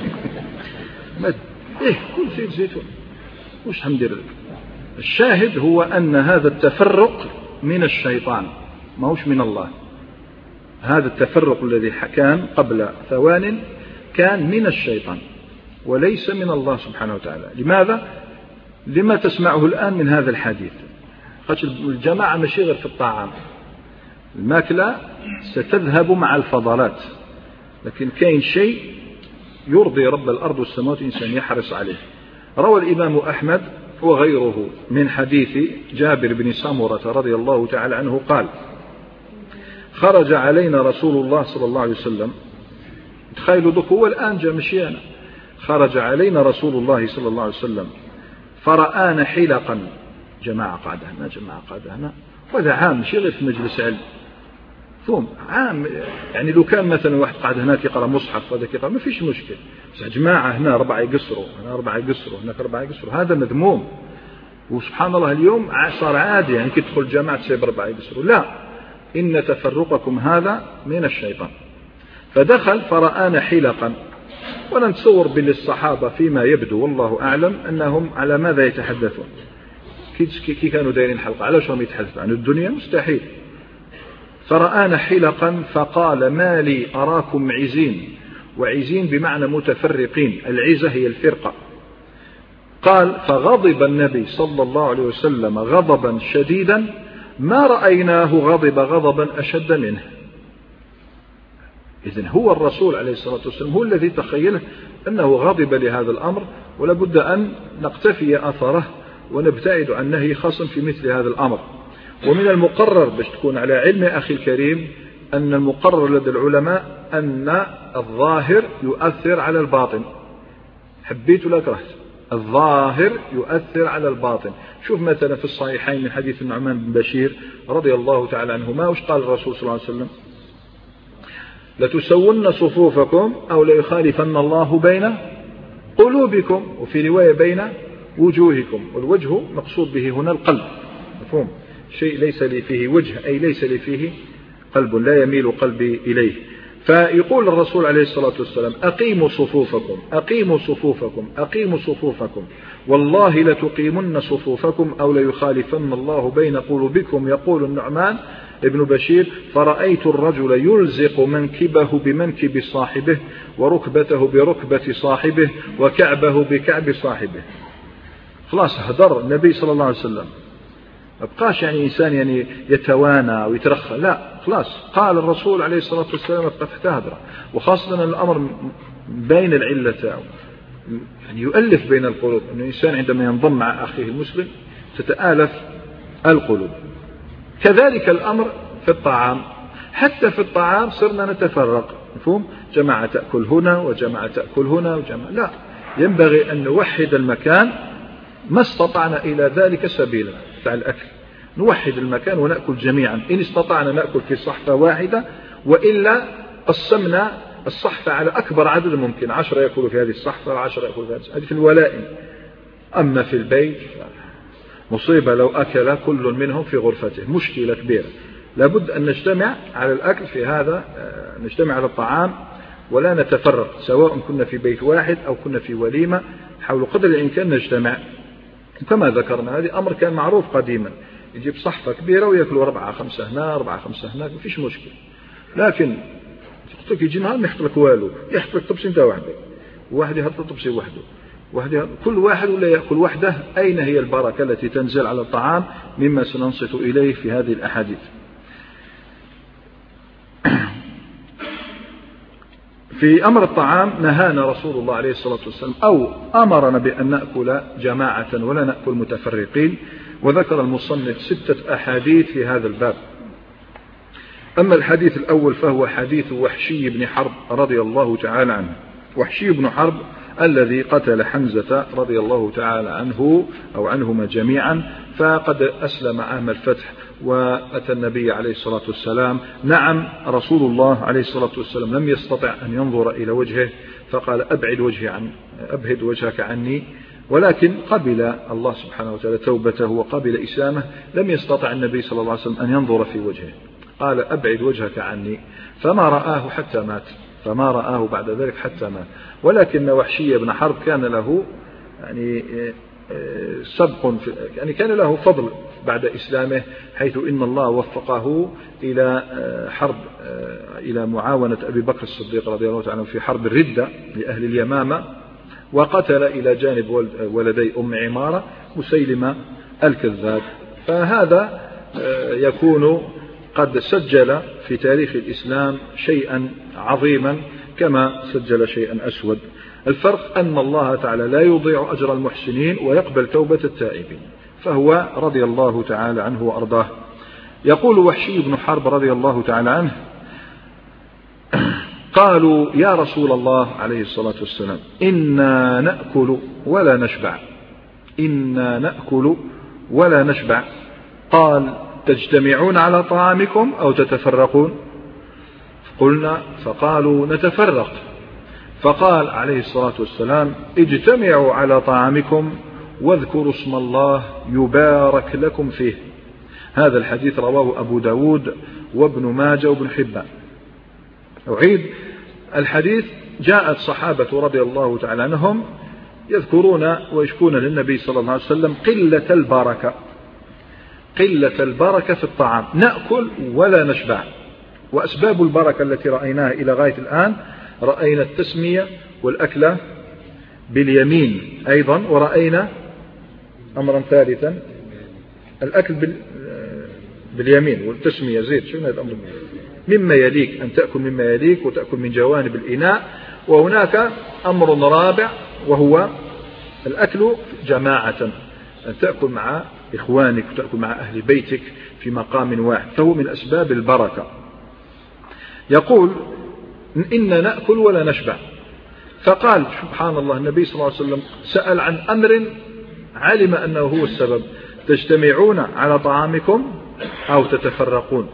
ما إيه كل زيت الزيتون وش حندير لك. الشاهد هو أن هذا التفرق من الشيطان ما هوش من الله. هذا التفرق الذي كان قبل ثوان كان من الشيطان وليس من الله سبحانه وتعالى. لماذا؟ لما تسمعه الآن من هذا الحديث. الجماعة ماشي غير في الطعام، الماكلة ستذهب مع الفضلات، لكن كاين شيء يرضي رب الأرض والسماوات الإنسان يحرص عليه. روى الإمام أحمد وغيره من حديث جابر بن سمرة رضي الله تعالى عنه قال: خرج علينا رسول الله صلى الله عليه وسلم. تخيلوا ذوك هو الآن جاء مشي أنا. خرج علينا رسول الله صلى الله عليه وسلم فرآنا حلقا، جماعة قاعدة هنا جماعة قاعدة هنا، وهذا عام ماشي غير في مجلس علم. فهم عام. يعني لو كان مثلا واحد قاعد هناك يقرأ مصحف وهذا يقرأ ما فيش مشكل، بس جماعة هنا أربعة يقصروا هنا أربعة يقصروا هناك أربعة يقصروا هذا مذموم. وسبحان الله اليوم صار عادي يعني كي تدخل جامعة تسيب أربعة يقصروا، لا، إن تفرقكم هذا من الشيطان. فدخل فرآنا حلقا، ونتصور بالصحابة فيما يبدو والله أعلم أنهم على ماذا يتحدثون، كي كانوا دايرين حلقة على شو يتحدثوا عن الدنيا؟ مستحيل. فرآنا حلقا فقال ما لي أراكم عزين، وعزين بمعنى متفرقين، العزة هي الفرقة. قال فغضب النبي صلى الله عليه وسلم غضبا شديدا ما رأيناه غضب غضبا أشد منه. إذن هو الرسول عليه الصلاة والسلام هو الذي تخيله أنه غضب لهذا الأمر، ولا بد أن نقتفي أثره ونبتعد عن نهي خاص في مثل هذا الأمر. ومن المقرر باش تكون على علم أخي الكريم أن المقرر لدى العلماء أن الظاهر يؤثر على الباطن، حبيت ولا كرهت، الظاهر يؤثر على الباطن. شوف مثلا في الصحيحين من حديث النعمان بن بشير رضي الله تعالى عنهما وش قال الرسول صلى الله عليه وسلم؟ لتسون صفوفكم أو ليخالفن الله بين قلوبكم، وفي رواية بين وجوهكم، والوجه مقصود به هنا القلب، مفهوم؟ شيء ليس لي فيه وجه أي ليس لي فيه قلب، لا يميل قلبي إليه. فيقول الرسول عليه الصلاة والسلام أقيموا صفوفكم أقيموا صفوفكم أقيموا صفوفكم والله لتقيمن صفوفكم أو ليخالفن الله بين قلوبكم. يقول النعمان ابن بشير فرأيت الرجل يلزق منكبه بمنكب صاحبه وركبته بركبة صاحبه وكعبه بكعب صاحبه. خلاص هدر النبي صلى الله عليه وسلم، ما بقاش يعني إنسان يعني يتوانى ويترخى، لا، خلاص قال الرسول عليه الصلاة والسلام بقى تهدر. وخاصة الأمر بين العلة يعني يؤلف بين القلوب، أن الإنسان عندما ينضم مع أخيه المسلم تتآلف القلوب. كذلك الأمر في الطعام، حتى في الطعام صرنا نتفرق، مفهوم؟ جماعة تأكل هنا وجماعة تأكل هنا وجماعة، لا، ينبغي أن نوحد المكان ما استطعنا إلى ذلك سبيلا تاع الأكل، نوحد المكان ونأكل جميعا إن استطعنا نأكل في صحفة واحدة، وإلا قسمنا الصحفة على أكبر عدد ممكن، عشرة يأكلوا في هذه الصحفة وعشرة يأكلوا في هذه، هذه في الولائم. أما في البيت مصيبة لو أكل كل منهم في غرفته، مشكلة كبيرة. لابد أن نجتمع على الأكل في هذا، نجتمع على الطعام ولا نتفرق، سواء كنا في بيت واحد أو كنا في وليمة، حول قدر الإمكان نجتمع. كما ذكرنا هذا أمر كان معروف قديما، يجيب صحفة كبيرة ويأكلوا أربعة خمسة هنا أربعة خمسة هناك، ما فيش مشكل. لكن تقولك يجي نهار ما يحط لك والو، يحط لك طبسي نتاع وحده، واحد يحط طبسي وحده، واحد كل واحد ولا يأكل وحده. أين هي البركة التي تنزل على الطعام مما سننصت إليه في هذه الأحاديث؟ في أمر الطعام نهانا رسول الله عليه الصلاة والسلام أو أمرنا بأن نأكل جماعة ولا نأكل متفرقين، وذكر المصنف ستة أحاديث في هذا الباب. أما الحديث الأول فهو حديث وحشي بن حرب رضي الله تعالى عنه. وحشي بن حرب الذي قتل حمزة رضي الله تعالى عنه أو عنهما جميعا، فقد أسلم عام الفتح وأتى النبي عليه الصلاة والسلام. نعم رسول الله عليه الصلاة والسلام لم يستطع أن ينظر إلى وجهه، فقال أبعد وجهي عن أبهد وجهك عني، ولكن قبل الله سبحانه وتعالى توبته وقبل إسلامه. لم يستطع النبي صلى الله عليه وسلم أن ينظر في وجهه، قال أبعد وجهك عني، فما رآه حتى مات، فما رآه بعد ذلك حتى مات. ولكن وحشي بن حرب كان له يعني سبق، يعني كان له فضل بعد إسلامه، حيث إن الله وفقه إلى حرب إلى معاونة أبي بكر الصديق رضي الله عنه في حرب الردة لأهل اليمامة، وقتل إلى جانب ولدي أم عمارة مسيلمة الكذاب. فهذا يكون قد سجل في تاريخ الإسلام شيئا عظيما كما سجل شيئا أسود. الفرق أن الله تعالى لا يضيع أجر المحسنين ويقبل توبة التائبين، فهو رضي الله تعالى عنه وأرضاه. يقول وحشي بن حرب رضي الله تعالى عنه قالوا يا رسول الله عليه الصلاة والسلام إنا نأكل ولا نشبع، إنا نأكل ولا نشبع. قال تجتمعون على طعامكم أو تتفرقون؟ قلنا فقالوا نتفرق، فقال عليه الصلاة والسلام اجتمعوا على طعامكم واذكروا اسم الله يبارك لكم فيه. هذا الحديث رواه أبو داود وابن ماجه وابن حبان. أعيد الحديث: جاءت صحابة رضي الله تعالى عنهم يذكرون ويشكون للنبي صلى الله عليه وسلم قلة البركة، قلة البركة في الطعام، نأكل ولا نشبع. وأسباب البركة التي رأيناها إلى غاية الآن: رأينا التسمية والأكل باليمين أيضا، ورأينا أمرا ثالثا الأكل باليمين والتسمية. زيد شو هذا الأمر؟ مما يليك، أن تأكل مما يليك وتأكل من جوانب الإناء. وهناك أمر رابع وهو الأكل جماعة، أن تأكل مع إخوانك وتأكل مع أهل بيتك في مقام واحد، فهو من أسباب البركة. يقول إننا نأكل ولا نشبع. فقال سبحان الله النبي صلى الله عليه وسلم سأل عن أمر علم أنه هو السبب: تجتمعون على طعامكم أو تتفرقون.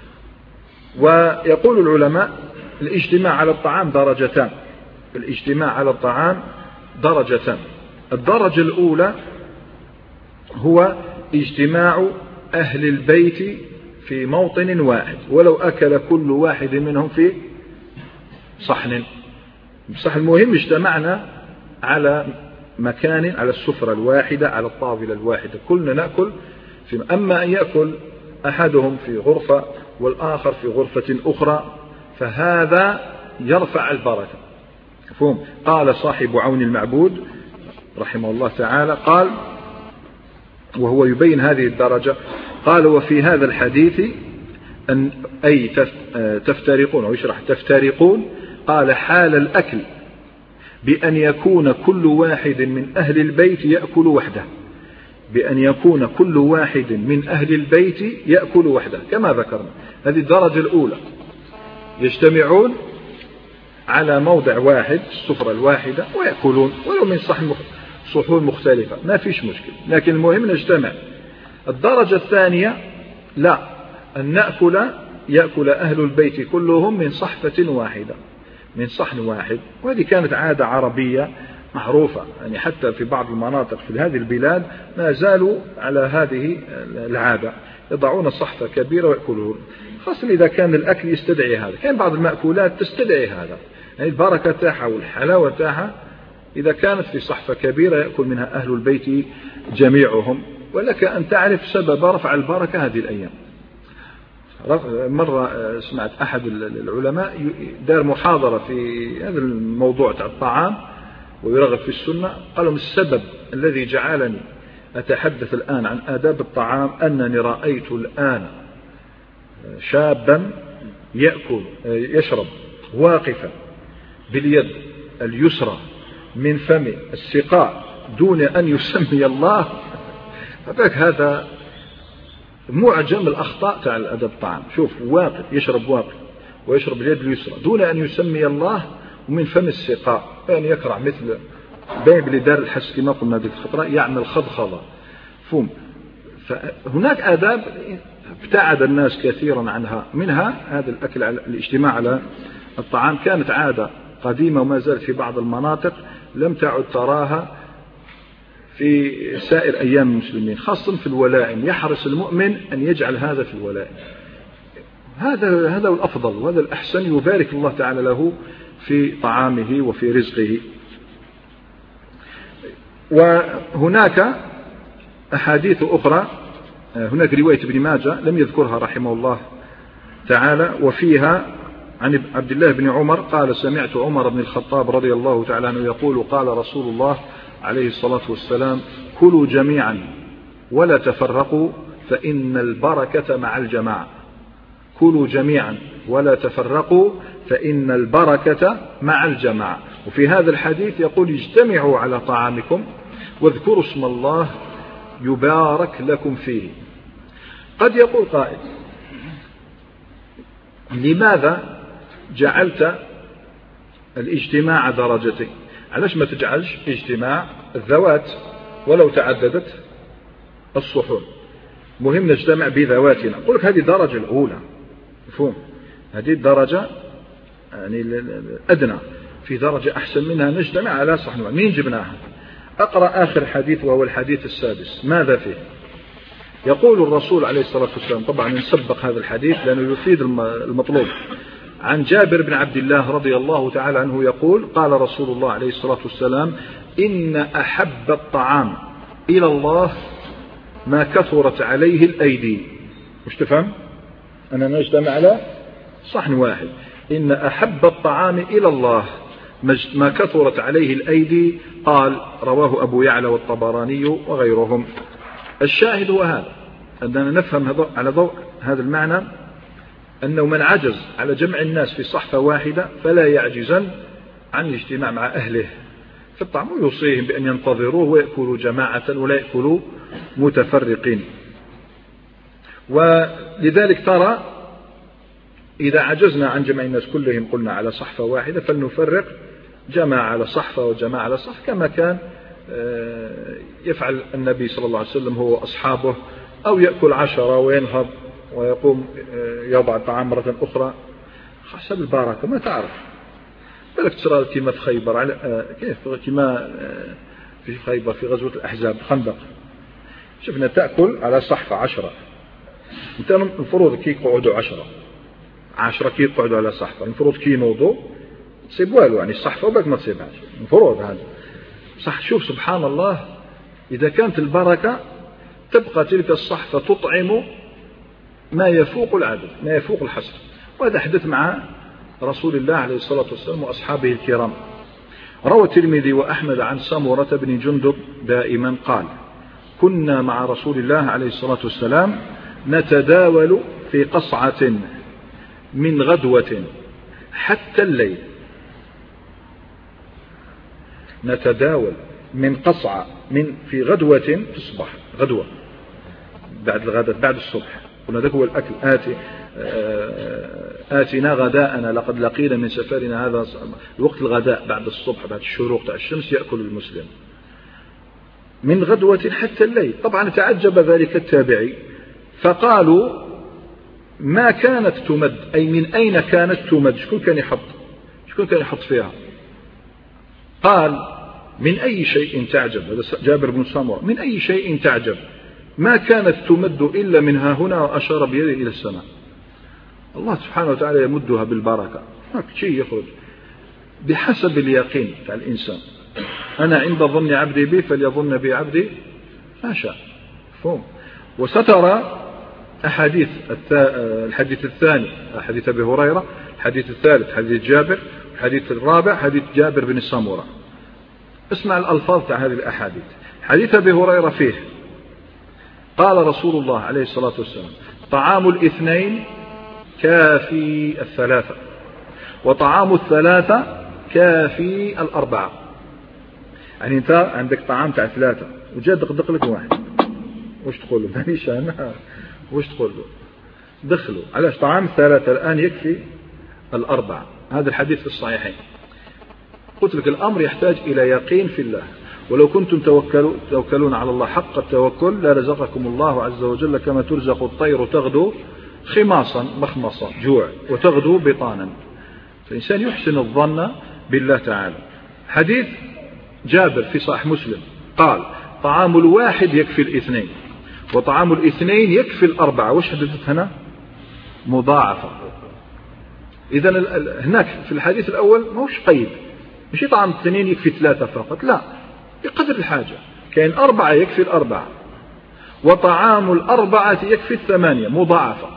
ويقول العلماء الاجتماع على الطعام درجتان، الاجتماع على الطعام درجتان. الدرجة الأولى هو اجتماع أهل البيت في موطن واحد، ولو أكل كل واحد منهم في صحن. صح، المهم اجتمعنا على مكان، على السفرة الواحدة، على الطاولة الواحدة، كلنا نأكل في. أما أن يأكل أحدهم في غرفة والآخر في غرفة أخرى فهذا يرفع البركة. مفهوم؟ قال صاحب عون المعبود رحمه الله تعالى، قال وهو يبين هذه الدرجة، قال: وفي هذا الحديث أن أي تفترقون، أو يشرح تفترقون، قال: حال الأكل بأن يكون كل واحد من أهل البيت يأكل وحده، بأن يكون كل واحد من أهل البيت يأكل وحده كما ذكرنا. هذه الدرجة الأولى، يجتمعون على موضع واحد، السفرة الواحدة، ويأكلون ولو من صحن صحون مختلفة، ما فيش مشكلة، لكن المهم نجتمع. الدرجة الثانية لا، أن نأكل يأكل أهل البيت كلهم من صحفة واحدة، من صحن واحد. وهذه كانت عادة عربية معروفة، يعني حتى في بعض المناطق في هذه البلاد ما زالوا على هذه العادة، يضعون صحفة كبيرة ويأكلون، خاصة إذا كان الأكل يستدعي هذا. كان بعض المأكولات تستدعي هذا، يعني البركة تاعها والحلاوة تاعها إذا كانت في صحفة كبيرة يأكل منها أهل البيت جميعهم. ولك أن تعرف سبب رفع البركة هذه الأيام. مرة سمعت أحد العلماء دار محاضرة في هذا الموضوع تاع الطعام ويرغب في السنة، قالوا: السبب الذي جعلني أتحدث الآن عن آداب الطعام أنني رأيت الآن شابا يأكل يشرب واقفا باليد اليسرى من فم السقاء دون أن يسمي الله. فذاك هذا معجم الأخطاء تاع الأدب الطعام. شوف، واقف يشرب واقف ويشرب اليد اليسرى دون أن يسمي الله، ومن فم السقاء، يعني يكرع مثل باين بلي دار الحس كما قلنا ذيك الخطرة، يعمل خضخضة. فهم. فهناك آداب ابتعد الناس كثيرا عنها، منها هذا الأكل على الاجتماع على الطعام. كانت عادة قديمة وما زالت في بعض المناطق لم تعد تراها في سائر أيام المسلمين، خاصة في الولائم. يحرص المؤمن أن يجعل هذا في الولائم، هذا هذا الأفضل وهذا الأحسن، يبارك الله تعالى له في طعامه وفي رزقه. وهناك أحاديث أخرى، هناك رواية ابن ماجه لم يذكرها رحمه الله تعالى، وفيها عن عبد الله بن عمر قال: سمعت عمر بن الخطاب رضي الله تعالى عنه يقول: قال رسول الله عليه الصلاة والسلام: كلوا جميعا ولا تفرقوا فإن البركة مع الجماعة. كلوا جميعا ولا تفرقوا فإن البركة مع الجماعة. وفي هذا الحديث يقول: اجتمعوا على طعامكم واذكروا اسم الله يبارك لكم فيه. قد يقول قائل: لماذا جعلت الاجتماع درجتين؟ علاش ما تجعلش اجتماع الذوات ولو تعددت الصحون؟ مهم نجتمع بذواتنا. أقول لك هذه الدرجة الأولى، مفهوم؟ هذه الدرجة يعني الأدنى في درجة أحسن منها نجتمع على صحن واحد. مين جبناها؟ أقرأ آخر حديث وهو الحديث السادس. ماذا فيه؟ يقول الرسول عليه الصلاة والسلام، طبعا نسبق هذا الحديث لأنه يفيد المطلوب، عن جابر بن عبد الله رضي الله تعالى عنه يقول: قال رسول الله عليه الصلاة والسلام: إن أحب الطعام إلى الله ما كثرت عليه الأيدي. مش تفهم؟ أنا نجتمع على صحن واحد. إن أحب الطعام إلى الله ما كثرت عليه الأيدي. قال: رواه أبو يعلى والطبراني وغيرهم. الشاهد هو هذا، أننا نفهم على ضوء هذا المعنى أنه من عجز على جمع الناس في صحفة واحدة فلا يعجزن عن الاجتماع مع أهله في الطعام، ويوصيهم بأن ينتظروه ويأكلوا جماعة ولا يأكلوا متفرقين. ولذلك ترى إذا عجزنا عن جمع الناس كلهم قلنا على صحفة واحدة فلنفرق جماعة على صحفة وجماعة على صحفة، كما كان يفعل النبي صلى الله عليه وسلم هو وأصحابه، أو يأكل عشرة وينهض ويقوم يضع الطعام مرة أخرى حسب البركة. ما تعرف بالك ترى كما في خيبر على كيف كما في خيبر في غزوة الأحزاب الخندق، شفنا تأكل على صحفة عشرة، انت المفروض كي يقعدوا عشرة عشرة كي يقعدوا على صحفة، المفروض كي ينوضوا تصيب والو، يعني الصحفة وباك ما تصيبهاش، المفروض هذا صح. شوف سبحان الله، إذا كانت البركة تبقى تلك الصحفة تطعم ما يفوق العدد ما يفوق الحصر. وهذا حدث مع رسول الله عليه الصلاة والسلام وأصحابه الكرام. روى الترمذي وأحمد عن سمرة بن جندب دائما قال: كنا مع رسول الله عليه الصلاة والسلام نتداول في قصعة من غدوة حتى الليل. نتداول من قصعة من في غدوة في الصباح، غدوة بعد الغداء بعد الصبح، قلنا ذاك هو الأكل. آتي آتنا غداءنا لقد لقينا من سفرنا هذا. وقت الغداء بعد الصبح بعد الشروق تاع الشمس يأكل المسلم من غدوة حتى الليل. طبعا تعجب ذلك التابعي فقالوا: ما كانت تمد، أي من أين كانت تمد؟ شكون كان يحط شكون كان يحط فيها؟ قال: من أي شيء تعجب. هذا جابر بن سمرة: من أي شيء تعجب؟ ما كانت تمد إلا منها هنا، وأشار بيده إلى السماء. الله سبحانه وتعالى يمدها بالبركة، ما شيء يخرج بحسب اليقين تاع الإنسان. أنا عند ظن عبدي بي فليظن بي عبدي ما شاء. فهم. وسترى أحاديث الحديث الثاني حديث أبي هريرة، الحديث الثالث حديث جابر، الحديث الرابع حديث جابر بن سمرة. اسمع الألفاظ تاع هذه الأحاديث. حديث أبي هريرة فيه: قال رسول الله عليه الصلاة والسلام: طعام الاثنين كافي الثلاثة، وطعام الثلاثة كافي الأربعة. يعني أنت عندك طعام تاع ثلاثة وجاء دقدق لك واحد، وش تقول له؟ مانيش أنا، وش تقول له؟ دخلوا علاش طعام الثلاثة الآن يكفي الأربعة. هذا الحديث في الصحيحين. قلت لك الأمر يحتاج إلى يقين في الله، ولو كنتم توكلون على الله حق التوكل لرزقكم الله عز وجل كما ترزق الطير تغدو خماصا مخمصا جوع وتغدو بطانا. فالإنسان يحسن الظن بالله تعالى. حديث جابر في صحيح مسلم قال: طعام الواحد يكفي الاثنين، وطعام الاثنين يكفي الأربعة. وش حدثت هنا؟ مضاعفة. إذن هناك في الحديث الأول ما هوش قيد، مش طعام الاثنين يكفي ثلاثة فقط، لا، بقدر الحاجة. كاين أربعة يكفي الأربعة، وطعام الأربعة يكفي الثمانية، مضاعفة.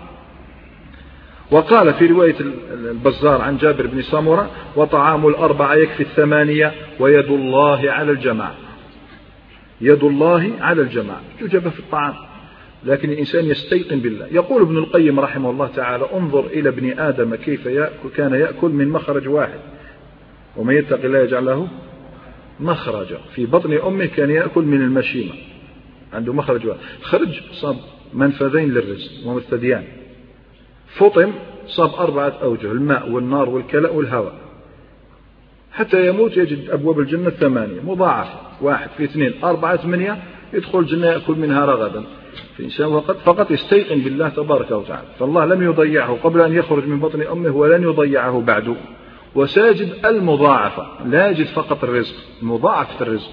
وقال في رواية البزار عن جابر بن سمرة: وطعام الأربعة يكفي الثمانية، ويد الله على الجماعة. يد الله على الجماعة يوجب في الطعام، لكن الإنسان يستيقن بالله. يقول ابن القيم رحمه الله تعالى: انظر إلى ابن آدم كيف يأكل، كان يأكل من مخرج واحد، ومن يتق الله يجعل له مخرجا. في بطن أمه كان يأكل من المشيمة، عنده مخرج واحد. خرج صاب منفذين للرزق ومستديان، فطم صاب أربعة أوجه: الماء والنار والكلاء والهواء، حتى يموت يجد أبواب الجنة ثمانية مضاعفة، واحد في اثنين أربعة ثمانية، يدخل الجنة يأكل منها رغدا. فالإنسان فقط, فقط يستيقن بالله تبارك وتعالى، فالله لم يضيعه قبل أن يخرج من بطن أمه ولن يضيعه بعد. وسيجد المضاعفة، لا يجد فقط الرزق، مضاعفة الرزق.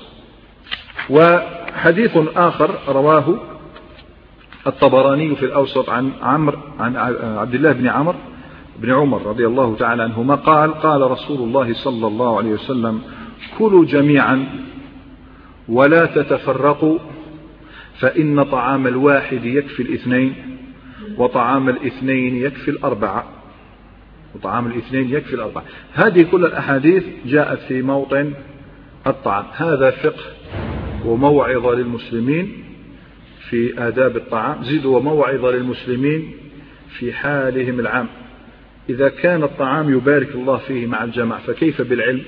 وحديث آخر رواه الطبراني في الأوسط عن عمرو عن عبد الله بن عمرو بن عمر رضي الله تعالى عنهما قال قال رسول الله صلى الله عليه وسلم: كلوا جميعا ولا تتفرقوا، فإن طعام الواحد يكفي الاثنين، وطعام الاثنين يكفي الأربعة، وطعام الاثنين يكفي الأربعة. هذه كل الأحاديث جاءت في موطن الطعام. هذا فقه وموعظة للمسلمين في آداب الطعام، زد وموعظة للمسلمين في حالهم العام. إذا كان الطعام يبارك الله فيه مع الجماعة، فكيف بالعلم؟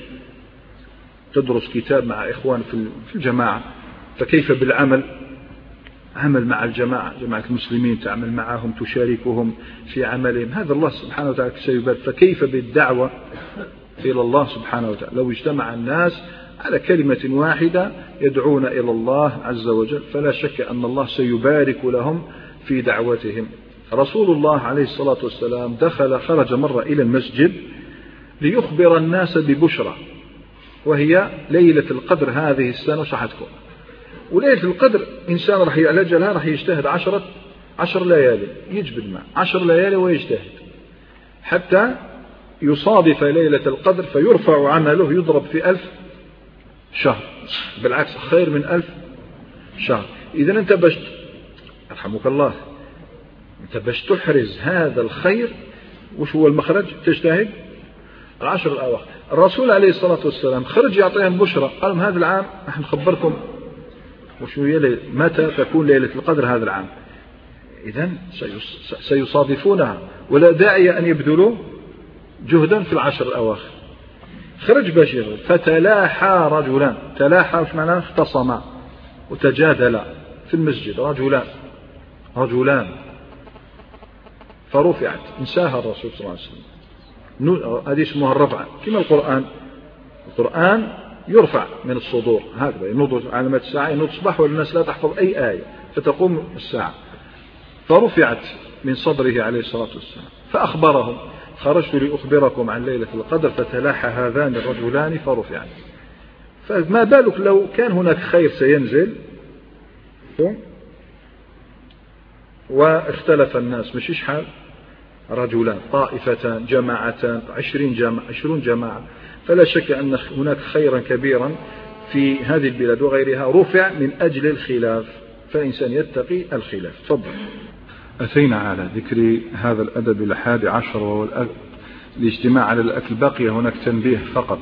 تدرس كتاب مع إخوان في الجماعة، فكيف بالعمل؟ عمل مع الجماعة، جماعة المسلمين، تعمل معهم، تشاركهم في عملهم، هذا الله سبحانه وتعالى سيبارك. فكيف بالدعوة إلى الله سبحانه وتعالى؟ لو اجتمع الناس على كلمة واحدة يدعون إلى الله عز وجل، فلا شك أن الله سيبارك لهم في دعوتهم. رسول الله عليه الصلاة والسلام دخل خرج مرة إلى المسجد ليخبر الناس ببشرى، وهي ليلة القدر هذه السنة صحتكم. وليلة القدر إنسان رح يأجلها، رح يجتهد عشرة عشر ليالي، يجبد معه عشر ليالي ويجتهد حتى يصادف ليلة القدر فيرفع عمله يضرب في ألف شهر، بالعكس خير من ألف شهر. إذن أنت باش أرحمك الله، أنت باش تحرز هذا الخير، وش هو المخرج؟ تجتهد العشر الأواخر. الرسول عليه الصلاة والسلام خرج يعطيهم بشرى، قال لهم هذا العام نحن نخبركم وشو هي متى تكون ليلة القدر هذا العام. إذن سيصادفونها، ولا داعي أن يبذلوا جهدا في العشر الأواخر. خرج باش يغرب، فتلاحى رجلان، تلاحى وش معناه؟ اختصما وتجادلا في المسجد، رجلان رجلان فرفعت، انساها الرسول صلى الله عليه وسلم. هذه اسمها الرفعة، كما القرآن، القرآن يرفع من الصدور هكذا، ينوض علامات الساعة، ينوض الصباح والناس لا تحفظ أي آية فتقوم الساعة، فرفعت من صدره عليه الصلاة والسلام. فأخبرهم: خرجت لأخبركم عن ليلة القدر، فتلاحى هذان الرجلان فرفعت. فما بالك لو كان هناك خير سينزل واختلف الناس، مش شحال رجلان، طائفتان، جماعتان، عشرين جماعة، عشرون جماعة، فلا شك أن هناك خيرا كبيرا في هذه البلاد وغيرها رفع من أجل الخلاف، فالإنسان يتقي الخلاف. تفضل. أتينا على ذكر هذا الأدب الحادي عشر وهو الاجتماع على الأكل. بقي هناك تنبيه فقط،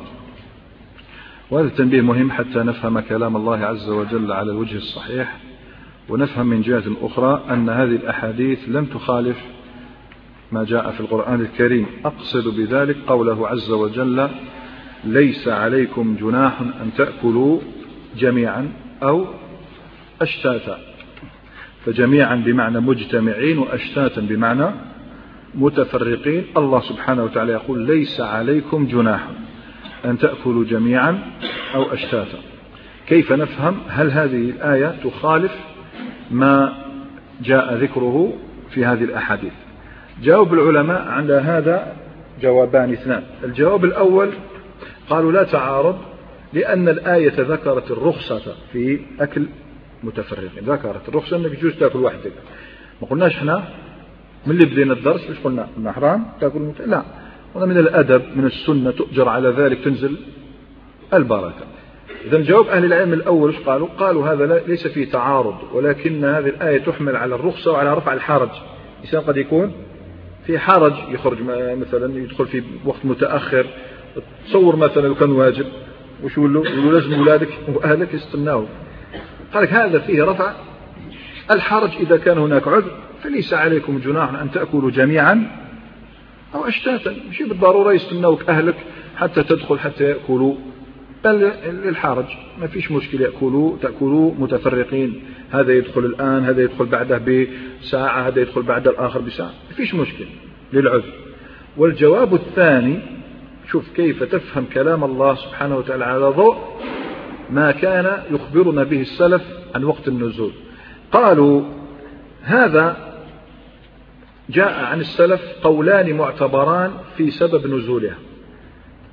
وهذا التنبيه مهم حتى نفهم كلام الله عز وجل على الوجه الصحيح، ونفهم من جهة أخرى أن هذه الأحاديث لم تخالف ما جاء في القرآن الكريم. أقصد بذلك قوله عز وجل: ليس عليكم جناح أن تأكلوا جميعا أو أشتاتا. فجميعا بمعنى مجتمعين، وأشتاتا بمعنى متفرقين. الله سبحانه وتعالى يقول: ليس عليكم جناح أن تأكلوا جميعا أو أشتاتا. كيف نفهم؟ هل هذه الآية تخالف ما جاء ذكره في هذه الأحاديث؟ جاوب العلماء عند هذا جوابان اثنان. الجواب الأول قالوا لا تعارض، لأن الآية ذكرت الرخصة في أكل متفرقين، ذكرت الرخصة أنك يجوز تأكل وحدك. ما قلناش احنا من اللي بدينا الدرس مش قلنا قلنا حرام تأكل مت... لا، قلنا من الأدب من السنة تؤجر على ذلك تنزل البركة. إذا جواب أهل العلم الأول ايش قالوا؟ قالوا هذا ليس فيه تعارض، ولكن هذه الآية تحمل على الرخصة وعلى رفع الحرج. الإنسان قد يكون في حرج، يخرج مثلا يدخل في وقت متأخر، تصور مثلا لو كان واجب وش يقول له؟ يقول له لازم أولادك وأهلك يستناه. قال لك هذا فيه رفع الحرج. إذا كان هناك عذر فليس عليكم جناح أن تأكلوا جميعا أو أشتاتا، مش بالضرورة يستناوك أهلك حتى تدخل حتى يأكلوا، بل للحرج ما فيش مشكلة، يأكلوا تأكلوا متفرقين، هذا يدخل الآن، هذا يدخل بعده بساعة، هذا يدخل بعد الآخر بساعة، ما فيش مشكلة للعذر. والجواب الثاني، شوف كيف تفهم كلام الله سبحانه وتعالى على ضوء ما كان يخبرنا به السلف عن وقت النزول. قالوا هذا جاء عن السلف قولان معتبران في سبب نزولها.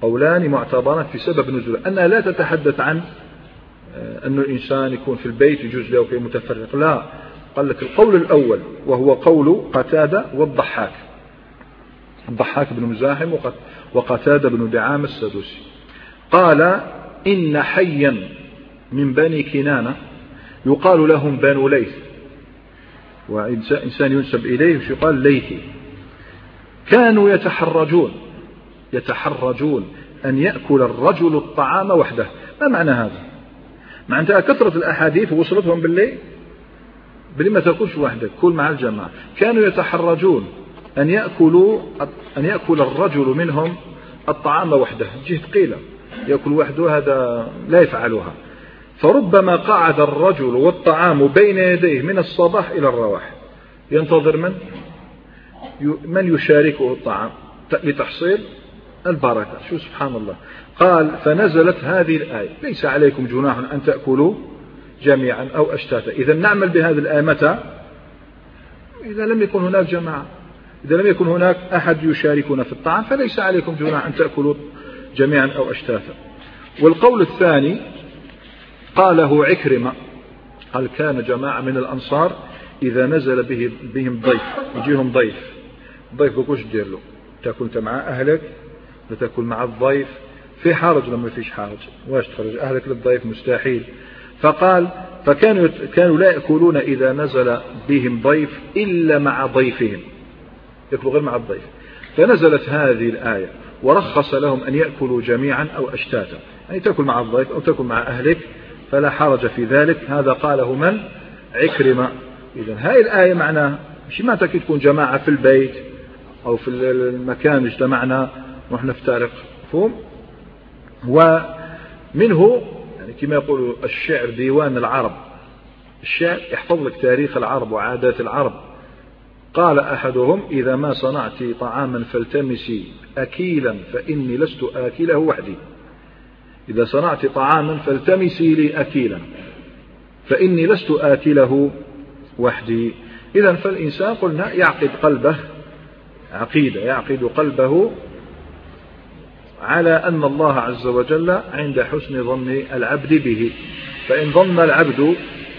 قولان معتبران في سبب نزول، أنها لا تتحدث عن أن الإنسان يكون في البيت يجوز له كي متفرق، لا، قال لك القول الأول وهو قول قتادة والضحاك، الضحاك بن مزاحم وقتادة بن دعامة السدوسي، قال إن حيا من بني كنانة يقال لهم بنو ليث، وإنسان ينسب إليه يقال ليثي، كانوا يتحرجون يتحرجون أن يأكل الرجل الطعام وحده. ما معنى هذا؟ معناتها كثرة الأحاديث وصلتهم بالليل بلي ما تأكلش وحدك، كل مع الجماعة. كانوا يتحرجون أن يأكلوا أن يأكل الرجل منهم الطعام وحده، جهة ثقيلة، يأكل وحده هذا لا يفعلها. فربما قعد الرجل والطعام بين يديه من الصباح إلى الرواح ينتظر من من يشاركه الطعام لتحصيل البركة. شو سبحان الله. قال فنزلت هذه الآية ليس عليكم جناح أن تأكلوا جميعا أو أشتاتا. إذا نعمل بهذه الآية متى؟ إذا لم يكن هناك جماعة، إذا لم يكن هناك أحد يشاركنا في الطعام فليس عليكم جناح أن تأكلوا جميعا أو أشتاتا. والقول الثاني قاله عكرمة، قال كان جماعة من الأنصار إذا نزل به بهم ضيف، يجيهم ضيف، ضيف بكوش دير له، تأكل أنت مع أهلك لتأكل مع الضيف، في حرج لما فيش حرج، واش تخرج أهلك للضيف؟ مستحيل. فقال فكانوا كانوا لا يأكلون إذا نزل بهم ضيف إلا مع ضيفهم، يأكلوا غير مع الضيف. فنزلت هذه الآية ورخص لهم أن يأكلوا جميعا أو أشتاتا، يعني تأكل مع الضيف أو تأكل مع أهلك فلا حرج في ذلك. هذا قاله من؟ عكرمة. إذن هذه الآية معناها مش ما تكي تكون جماعة في البيت أو في المكان اجتمعنا ونحن نفترق، مفهوم؟ ومنه يعني كما يقول الشعر ديوان العرب، الشعر يحفظ لك تاريخ العرب وعادات العرب. قال أحدهم إذا ما صنعت طعاما فالتمسي أكيلا فإني لست آكله وحدي، إذا صنعت طعاما فالتمسي لي أكيلا فإني لست آكله وحدي. إذن فالإنسان قلنا يعقد قلبه عقيدة، يعقد قلبه على أن الله عز وجل عند حسن ظن العبد به. فإن ظن العبد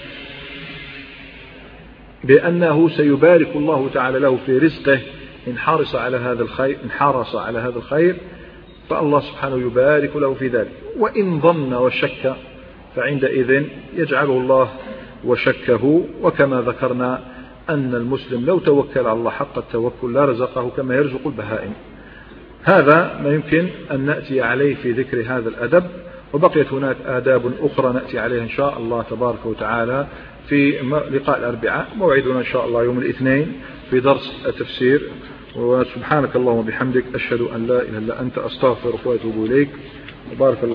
بأنه سيبارك الله تعالى له في رزقه إن حرص على هذا الخير إن حرص على هذا الخير فالله سبحانه يبارك له في ذلك. وإن ظن وشك فعندئذ يجعله الله وشكه. وكما ذكرنا أن المسلم لو توكل على الله حق التوكل لا رزقه كما يرزق البهائم. هذا ما يمكن أن نأتي عليه في ذكر هذا الأدب، وبقيت هناك آداب أخرى نأتي عليها إن شاء الله تبارك وتعالى في لقاء الأربعاء. موعدنا إن شاء الله يوم الاثنين في درس التفسير. وسبحانك اللهم وبحمدك أشهد أن لا إله إلا أنت أستغفرك وأتوب إليك. وبارك الله.